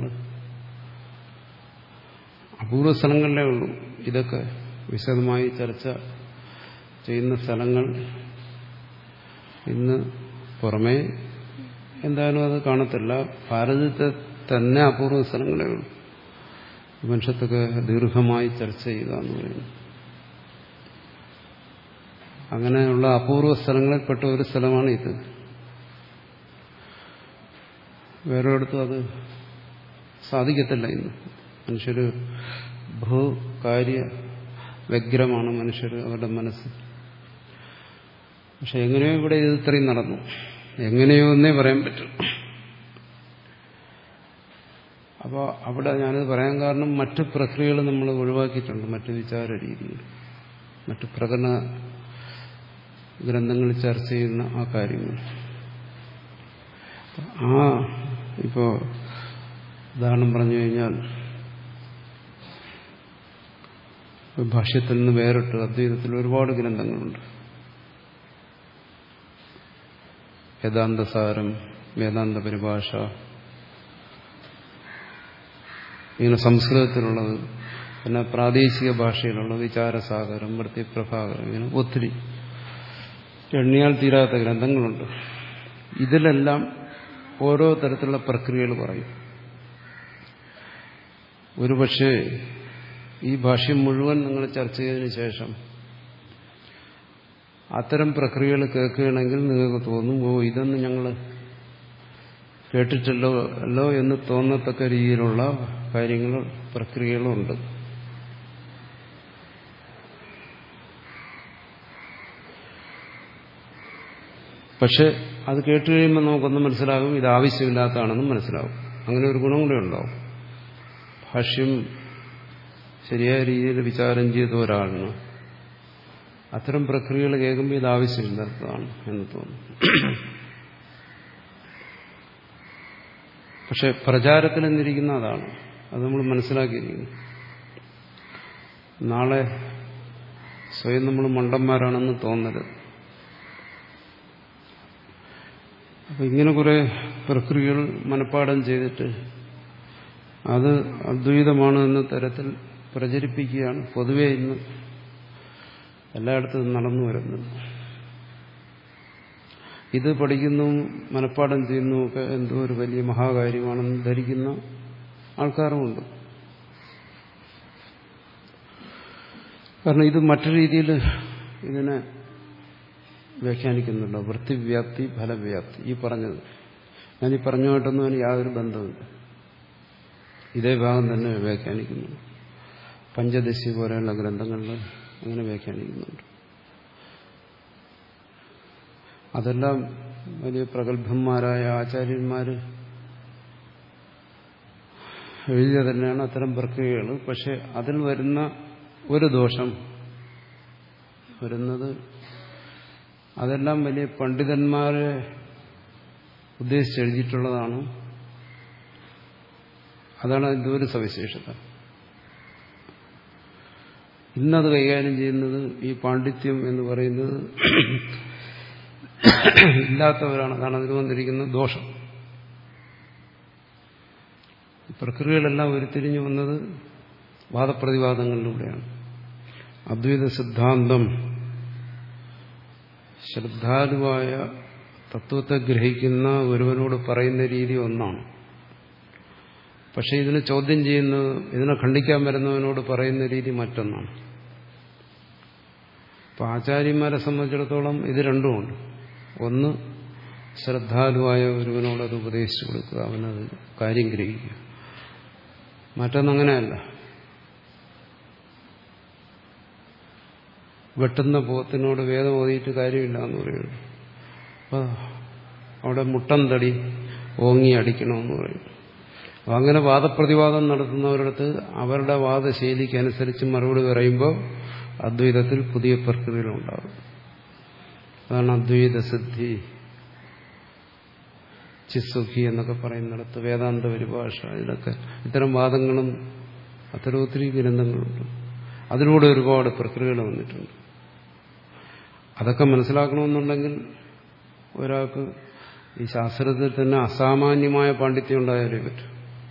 അപൂർവ സ്ഥലങ്ങളിലേ ഉള്ളൂ ഇതൊക്കെ വിശദമായി ചർച്ച ചെയ്യുന്ന സ്ഥലങ്ങൾ. ഇന്ന് പുറമേ എന്തായാലും അത് കാണത്തില്ല. ഭാരതത്തെ തന്നെ അപൂർവ സ്ഥലങ്ങളേ ഉള്ളൂ മനുഷ്യത്തൊക്കെ ദീർഘമായി ചർച്ച ചെയ്യുക എന്ന് പറയുന്നു. അങ്ങനെയുള്ള അപൂർവ സ്ഥലങ്ങളിൽപ്പെട്ട ഒരു സ്ഥലമാണ് ഇത്. വേറൊരിടത്തും അത് സാധിക്കത്തില്ല. ഇന്ന് മനുഷ്യർ ബഹുകാര്യ വ്യഗ്രമാണ് മനുഷ്യർ, അവരുടെ മനസ്സ്. പക്ഷെ എങ്ങനെയോ ഇവിടെ ഇത് ഇത്രയും നടന്നു, എങ്ങനെയോ എന്നേ പറയാൻ പറ്റും. അപ്പോൾ അവിടെ ഞാനിത് പറയാൻ കാരണം മറ്റ് പ്രക്രിയകൾ നമ്മൾ ഒഴിവാക്കിയിട്ടുണ്ട്. മറ്റ് വിചാര രീതികൾ, മറ്റ് പ്രകടന ഗ്രന്ഥങ്ങളിൽ ചർച്ച ചെയ്യുന്ന ആ കാര്യങ്ങൾ. ആ ഇപ്പോൾ ഉദാഹരണം പറഞ്ഞു കഴിഞ്ഞാൽ ഭാഷ്യത്തിൽ നിന്ന് വേറിട്ട് അദ്വൈതത്തിൽ ഒരുപാട് ഗ്രന്ഥങ്ങളുണ്ട്. വേദാന്തസാരം, വേദാന്ത പരിഭാഷ, ഇങ്ങനെ സംസ്കൃതത്തിലുള്ളത്, പിന്നെ പ്രാദേശിക ഭാഷയിലുള്ള വിചാരസാഗരം, വൃത്തിപ്രഭാകരം, ഇങ്ങനെ ഒത്തിരി എണ്ണിയാൽ തീരാത്ത ഗ്രന്ഥങ്ങളുണ്ട്. ഇതിലെല്ലാം ഓരോ തരത്തിലുള്ള പ്രക്രിയകൾ പറയും. ഒരുപക്ഷെ ഈ ഭാഷ്യം മുഴുവൻ നിങ്ങൾ ചർച്ച ചെയ്തതിനു ശേഷം അത്തരം പ്രക്രിയകൾ കേൾക്കുകയാണെങ്കിൽ നിങ്ങൾക്ക് തോന്നും, ഓ ഇതൊന്നും ഞങ്ങൾ കേട്ടിട്ടല്ലോ അല്ലോ എന്ന് തോന്നത്തക്ക രീതിയിലുള്ള കാര്യങ്ങൾ, പ്രക്രിയകളുണ്ട്. പക്ഷെ അത് കേട്ട് കഴിയുമ്പോൾ നമുക്കൊന്നും മനസ്സിലാകും, ഇത് ആവശ്യമില്ലാത്തതാണെന്നും മനസ്സിലാവും. അങ്ങനെ ഒരു ഗുണം കൂടെ ഉണ്ടാവും. ഭാഷ്യം ശരിയായ രീതിയിൽ വിചാരം ചെയ്ത ഒരാളിന് അത്തരം പ്രക്രിയകൾ കേൾക്കുമ്പോൾ ഇത് ആവശ്യമില്ലാത്തതാണ് എന്ന് തോന്നും. പക്ഷെ പ്രചാരത്തിൽ നിന്നിരിക്കുന്ന അതാണ്. അത് നമ്മൾ മനസ്സിലാക്കിയിരിക്കുന്നു. നാളെ സ്വയം നമ്മൾ മണ്ടന്മാരാണെന്ന് തോന്നരുത്. അപ്പൊ ഇങ്ങനെ കുറെ പ്രക്രിയകൾ മനഃപ്പാഠം ചെയ്തിട്ട് അത് അദ്വൈതമാണ് എന്ന തരത്തിൽ പ്രചരിപ്പിക്കുകയാണ് പൊതുവെ ഇന്ന് എല്ലായിടത്തും നടന്നു വരുന്നത്. ഇത് പഠിക്കുന്നു, മനഃപ്പാഠം ചെയ്യുന്നു ഒക്കെ എന്തോ ഒരു വലിയ മഹാകാര്യമാണെന്ന് ധരിക്കുന്ന ആൾക്കാരുമുണ്ട്. കാരണം ഇത് മറ്റു രീതിയിൽ ഇതിനെ വ്യാഖ്യാനിക്കുന്നുണ്ടോ? വൃത്തിവ്യാപ്തി, ഫലവ്യാപ്തി. ഈ പറഞ്ഞത് ഞാൻ ഈ പറഞ്ഞുമായിട്ടൊന്നും അതിന് യാതൊരു ബന്ധമില്ല. ഇതേ ഭാഗം തന്നെ വ്യാഖ്യാനിക്കുന്നു. പഞ്ചദശി പോലെയുള്ള ഗ്രന്ഥങ്ങളിൽ അങ്ങനെ വ്യാഖ്യാനിക്കുന്നുണ്ട്. അതെല്ലാം വലിയ പ്രഗത്ഭന്മാരായ ആചാര്യന്മാർ എഴുതിയ തന്നെയാണ് അത്തരം പ്രക്രിയകൾ. പക്ഷെ അതിൽ വരുന്ന ഒരു ദോഷം വരുന്നത് അതെല്ലാം വലിയ പണ്ഡിതന്മാരെ ഉദ്ദേശിച്ച് എഴുതിയിട്ടുള്ളതാണ്. അതാണ് അതിൻ്റെ ഒരു സവിശേഷത. ഇന്നത് കൈകാര്യം ചെയ്യുന്നത് ഈ പാണ്ഡിത്യം എന്ന് പറയുന്നത് ഇല്ലാത്തവരാണ്. അതാണ് അതിന് വന്നിരിക്കുന്ന ദോഷം. പ്രക്രിയകളെല്ലാം ഉരുത്തിരിഞ്ഞു വന്നത് വാദപ്രതിവാദങ്ങളിലൂടെയാണ്. അദ്വൈത സിദ്ധാന്തം ശ്രദ്ധാലുവായ തത്വത്തെ ഗ്രഹിക്കുന്ന ഒരുവനോട് പറയുന്ന രീതി ഒന്നാണ്. പക്ഷെ ഇതിനെ ചോദ്യം ചെയ്യുന്നത്, ഇതിനെ ഖണ്ഡിക്കാൻ വരുന്നവനോട് പറയുന്ന രീതി മറ്റൊന്നാണ്. അപ്പം ആചാര്യന്മാരെ സംബന്ധിച്ചിടത്തോളം ഇത് രണ്ടുമുണ്ട്. ഒന്ന്, ശ്രദ്ധാലുവായ ഒരുവനോട് അത് ഉപദേശിച്ചു കൊടുക്കുക, അവനത് കാര്യം ഗ്രഹിക്കുക. മറ്റൊന്നങ്ങനെയല്ല. വെട്ടുന്ന പോത്തിനോട് വേദം ഓതിയിട്ട് കാര്യമില്ല എന്ന് പറയുന്നു. അപ്പോൾ അവിടെ മുട്ടം തടി ഓങ്ങി അടിക്കണമെന്ന് പറയും. അപ്പം അങ്ങനെ വാദപ്രതിവാദം നടത്തുന്നവരടുത്ത് അവരുടെ വാദശൈലിക്കനുസരിച്ച് മറുപടി പറയുമ്പോൾ അദ്വൈതത്തിൽ പുതിയ പ്രക്രിയകളുണ്ടാകും. അതാണ് അദ്വൈത സിദ്ധി, ചിസുഖി എന്നൊക്കെ പറയുന്നിടത്ത് വേദാന്ത പരിഭാഷ, ഇതിലൊക്കെ ഇത്തരം വാദങ്ങളും അത്തരം ഒത്തിരി ഗ്രന്ഥങ്ങളുണ്ട്. അതിലൂടെ ഒരുപാട് പ്രക്രിയകൾ വന്നിട്ടുണ്ട്. അതൊക്കെ മനസ്സിലാക്കണമെന്നുണ്ടെങ്കിൽ ഒരാൾക്ക് ഈ ശാസ്ത്രത്തിൽ തന്നെ അസാമാന്യമായ പാണ്ഡിത്യം ഉണ്ടായാലേ പറ്റും.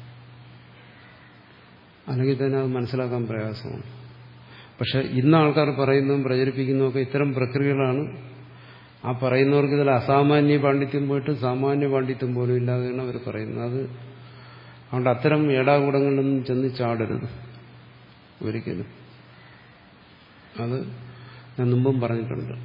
അല്ലെങ്കിൽ തന്നെ അത് മനസ്സിലാക്കാൻ പ്രയാസമാണ്. പക്ഷെ ഇന്ന് ആൾക്കാർ പറയുന്നതും പ്രചരിപ്പിക്കുന്നതും ഇത്തരം പ്രക്രിയകളാണ്. ആ പറയുന്നവർക്ക് ഇതിൽ അസാമാന്യ പാണ്ഡിത്യം പോയിട്ട് സാമാന്യ പാണ്ഡിത്യം പോലും ഇല്ലാതെയാണ് അവർ പറയുന്നത്. അത് അതുകൊണ്ട് അത്തരം ഏടാകൂടങ്ങളിലൊന്നും ചെന്ന് ചാടരുത് ഒരിക്കലും. അത് ഞാൻ മുമ്പും പറഞ്ഞിട്ടുണ്ട്.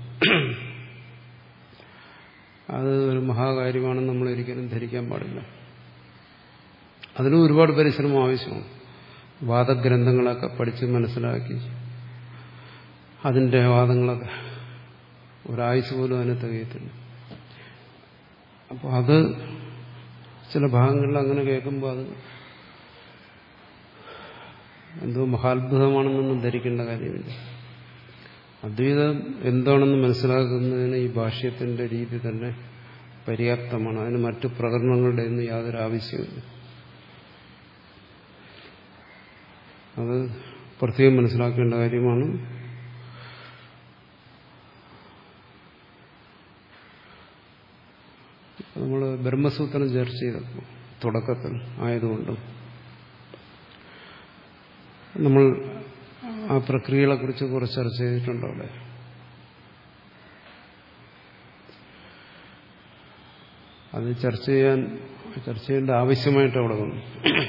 അത് ഒരു മഹാകാര്യമാണെന്ന് നമ്മൾ ഒരിക്കലും ധരിക്കാൻ പാടില്ല. അതിനും ഒരുപാട് പരിശ്രമം ആവശ്യമാണ്. വാദഗ്രന്ഥങ്ങളൊക്കെ പഠിച്ച് മനസ്സിലാക്കി അതിൻ്റെ വാദങ്ങളൊക്കെ ഒരായുസ് പോലും അതിനെ തികയത്തില്ല. അപ്പോൾ അത് ചില ഭാഗങ്ങളിൽ അങ്ങനെ കേൾക്കുമ്പോൾ അത് എന്തോ മഹാത്ഭുതമാണെന്നൊന്നും ധരിക്കേണ്ട കാര്യമില്ല. അദ്വൈതം എന്താണെന്ന് മനസ്സിലാക്കുന്നതിന് ഈ ഭാഷ്യത്തിന്റെ രീതി തന്നെ പര്യാപ്തമാണ്. അതിന് മറ്റു പ്രകടനങ്ങളുടെ ഒന്നും യാതൊരു ആവശ്യമില്ല. അത് പ്രത്യേകം മനസ്സിലാക്കേണ്ട കാര്യമാണ്. നമ്മൾ ബ്രഹ്മസൂത്രം ചർച്ച ചെയ്തപ്പോൾ തുടക്കത്തിൽ ആയതുകൊണ്ടും നമ്മൾ ആ പ്രക്രിയകളെ കുറിച്ച് കുറച്ച് ചർച്ച ചെയ്തിട്ടുണ്ട്. അവിടെ അത് ചർച്ച ചെയ്യാൻ ചർച്ച ചെയ്യേണ്ട ആവശ്യമായിട്ട് അവിടെ വന്നു.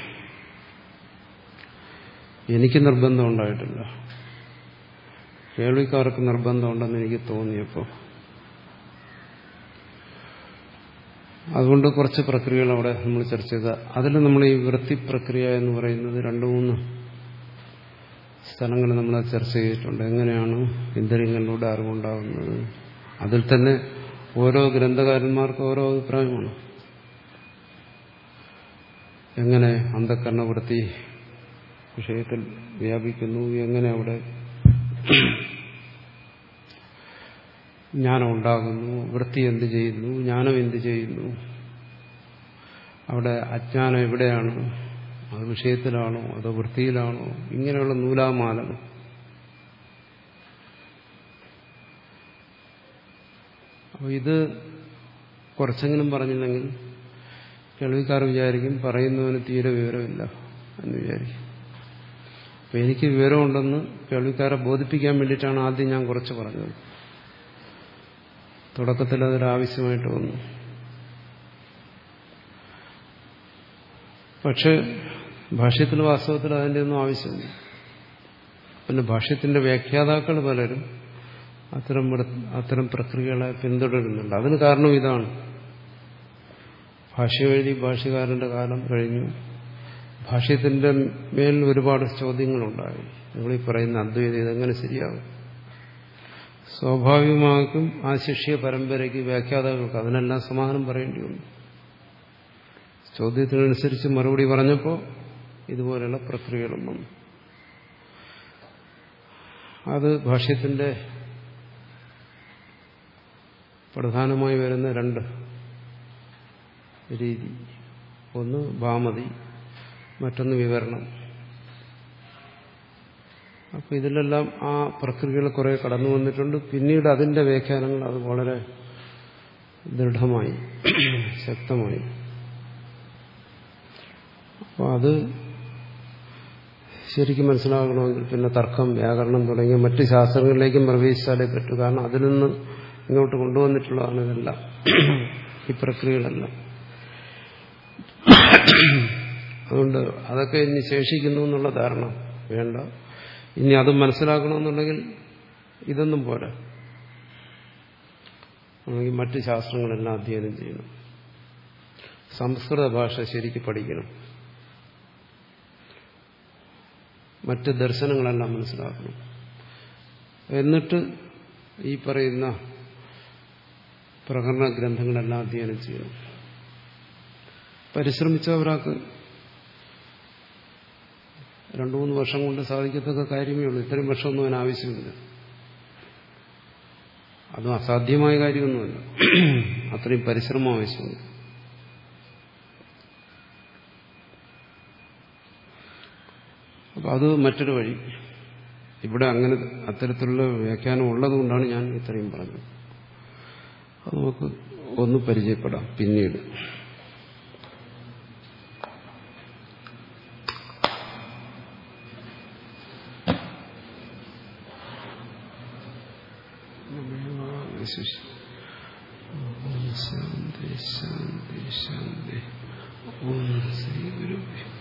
എനിക്ക് നിർബന്ധം ഉണ്ടായിട്ടില്ല, കേൾവിക്കാർക്ക് നിർബന്ധമുണ്ടെന്ന് എനിക്ക് തോന്നിയപ്പോൾ അതുകൊണ്ട് കുറച്ച് പ്രക്രിയകൾ അവിടെ നമ്മൾ ചർച്ച ചെയ്ത. അതിൽ നമ്മൾ ഈ വൃത്തി പ്രക്രിയ എന്ന് പറയുന്നത് രണ്ടു മൂന്ന് സ്ഥലങ്ങൾ നമ്മൾ ചർച്ച ചെയ്തിട്ടുണ്ട്. എങ്ങനെയാണ് ഇന്ദ്രിയങ്ങളിലൂടെ അറിവുണ്ടാകുന്നത്? അതിൽ തന്നെ ഓരോ ഗ്രന്ഥകാരന്മാർക്കും ഓരോ അഭിപ്രായമാണ്. എങ്ങനെ അന്ധകരണവൃത്തി വിഷയത്തിൽ വ്യാപിക്കുന്നു, എങ്ങനെ അവിടെ ജ്ഞാനം ഉണ്ടാകുന്നു, വൃത്തി എന്ത് ചെയ്യുന്നു, ജ്ഞാനം എന്ത് ചെയ്യുന്നു, അവിടെ അജ്ഞാനം എവിടെയാണ്, അത് വിഷയത്തിലാണോ അതോ വൃത്തിയിലാണോ, ഇങ്ങനെയുള്ള നൂലാമാലകൾ. അപ്പോൾ ഇത് കുറച്ചെങ്കിലും പറഞ്ഞില്ലെങ്കിൽ കേൾവിക്കാർ വിചാരിക്കും പറയുന്നവന് തീരെ വിവരമില്ല എന്ന് വിചാരിക്കും. അപ്പം എനിക്ക് വിവരമുണ്ടെന്ന് കേൾവിക്കാരെ ബോധിപ്പിക്കാൻ വേണ്ടിയിട്ടാണ് ആദ്യം ഞാൻ കുറച്ച് പറഞ്ഞത്. തുടക്കത്തിൽ അതൊരാവശ്യമായിട്ട് വന്നു. പക്ഷെ ഭാഷ്യത്തിൽ വാസ്തവത്തിൽ അതിൻ്റെ ഒന്നും ആവശ്യമില്ല. പിന്നെ ഭാഷ്യത്തിന്റെ വ്യാഖ്യാതാക്കൾ പലരും അത്തരം അത്തരം പ്രക്രിയകളെ പിന്തുടരുന്നുണ്ട്. അതിന് കാരണം ഇതാണ്. ഭാഷ്യം എഴുതി ഭാഷ്യകാരന്റെ കാലം കഴിഞ്ഞു. ഭാഷ്യത്തിന്റെ മേൽ ഒരുപാട് ചോദ്യങ്ങളുണ്ടായി. നിങ്ങളീ പറയുന്ന അദ്വൈതം ഇതെങ്ങനെ ശരിയാകും? സ്വാഭാവികമാക്കും ആ ശിഷ്യ പരമ്പരയ്ക്ക് വ്യാഖ്യാതാക്കൾക്ക് അതിനെല്ലാം സമാധാനം പറയേണ്ടി വന്നു. ചോദ്യത്തിനനുസരിച്ച് മറുപടി പറഞ്ഞപ്പോൾ ഇതുപോലെയുള്ള പ്രക്രിയകളും വന്നു. അത് ഭാഷ്യത്തിന്റെ പ്രധാനമായി വരുന്ന രണ്ട് രീതി. ഒന്ന് ഭാമതി, മറ്റൊന്ന് വിവരണം. അപ്പോൾ ഇതിലെല്ലാം ആ പ്രക്രിയകൾ കുറെ കടന്നു വന്നിട്ടുണ്ട്. പിന്നീട് അതിന്റെ വ്യാഖ്യാനങ്ങൾ അത് വളരെ ദൃഢമായി, ശക്തമായി. അപ്പോൾ അത് ശരിക്കും മനസ്സിലാകണമെങ്കിൽ പിന്നെ തർക്കം, വ്യാകരണം തുടങ്ങിയ മറ്റ് ശാസ്ത്രങ്ങളിലേക്കും പ്രവേശിച്ചാലേ പറ്റൂ. കാരണം അതിൽ നിന്ന് ഇങ്ങോട്ട് കൊണ്ടുവന്നിട്ടുള്ളതാണ് ഇതെല്ലാം, ഈ പ്രക്രിയകളെല്ലാം. അതുകൊണ്ട് അതൊക്കെ ഇനി ശേഷിക്കുന്നു എന്നുള്ള ധാരണ വേണ്ട. ഇനി അതും മനസ്സിലാക്കണമെന്നുണ്ടെങ്കിൽ ഇതൊന്നും പോരാ. അല്ലെങ്കിൽ മറ്റ് ശാസ്ത്രങ്ങളെല്ലാം അധ്യയനം ചെയ്യണം. സംസ്കൃത ഭാഷ ശരിക്ക് പഠിക്കണം. മറ്റ് ദർശനങ്ങളെല്ലാം മനസ്സിലാക്കണം. എന്നിട്ട് ഈ പറയുന്ന പ്രകരണ ഗ്രന്ഥങ്ങളെല്ലാം അധ്യയനം ചെയ്യണം. പരിശ്രമിച്ച ഒരാൾക്ക് രണ്ടു മൂന്ന് വർഷം കൊണ്ട് സാധിക്കത്തക്ക കാര്യമേ ഉള്ളൂ. ഇത്രയും വർഷമൊന്നും അതിന് ആവശ്യമില്ല. അതും അസാധ്യമായ കാര്യമൊന്നുമല്ല. അത്രയും പരിശ്രമം ആവശ്യമുണ്ട്. അപ്പം അത് മറ്റൊരു വഴി. ഇവിടെ അങ്ങനെ അത്തരത്തിലുള്ള വ്യാഖ്യാനം ഉള്ളതുകൊണ്ടാണ് ഞാൻ ഇത്രയും പറഞ്ഞത്. അത് നമുക്ക് ഒന്ന് പരിചയപ്പെടാം പിന്നീട്. ശാന്തി ശാന്തി ശാന്തി. ഓം ശ്രീ ഗുരു.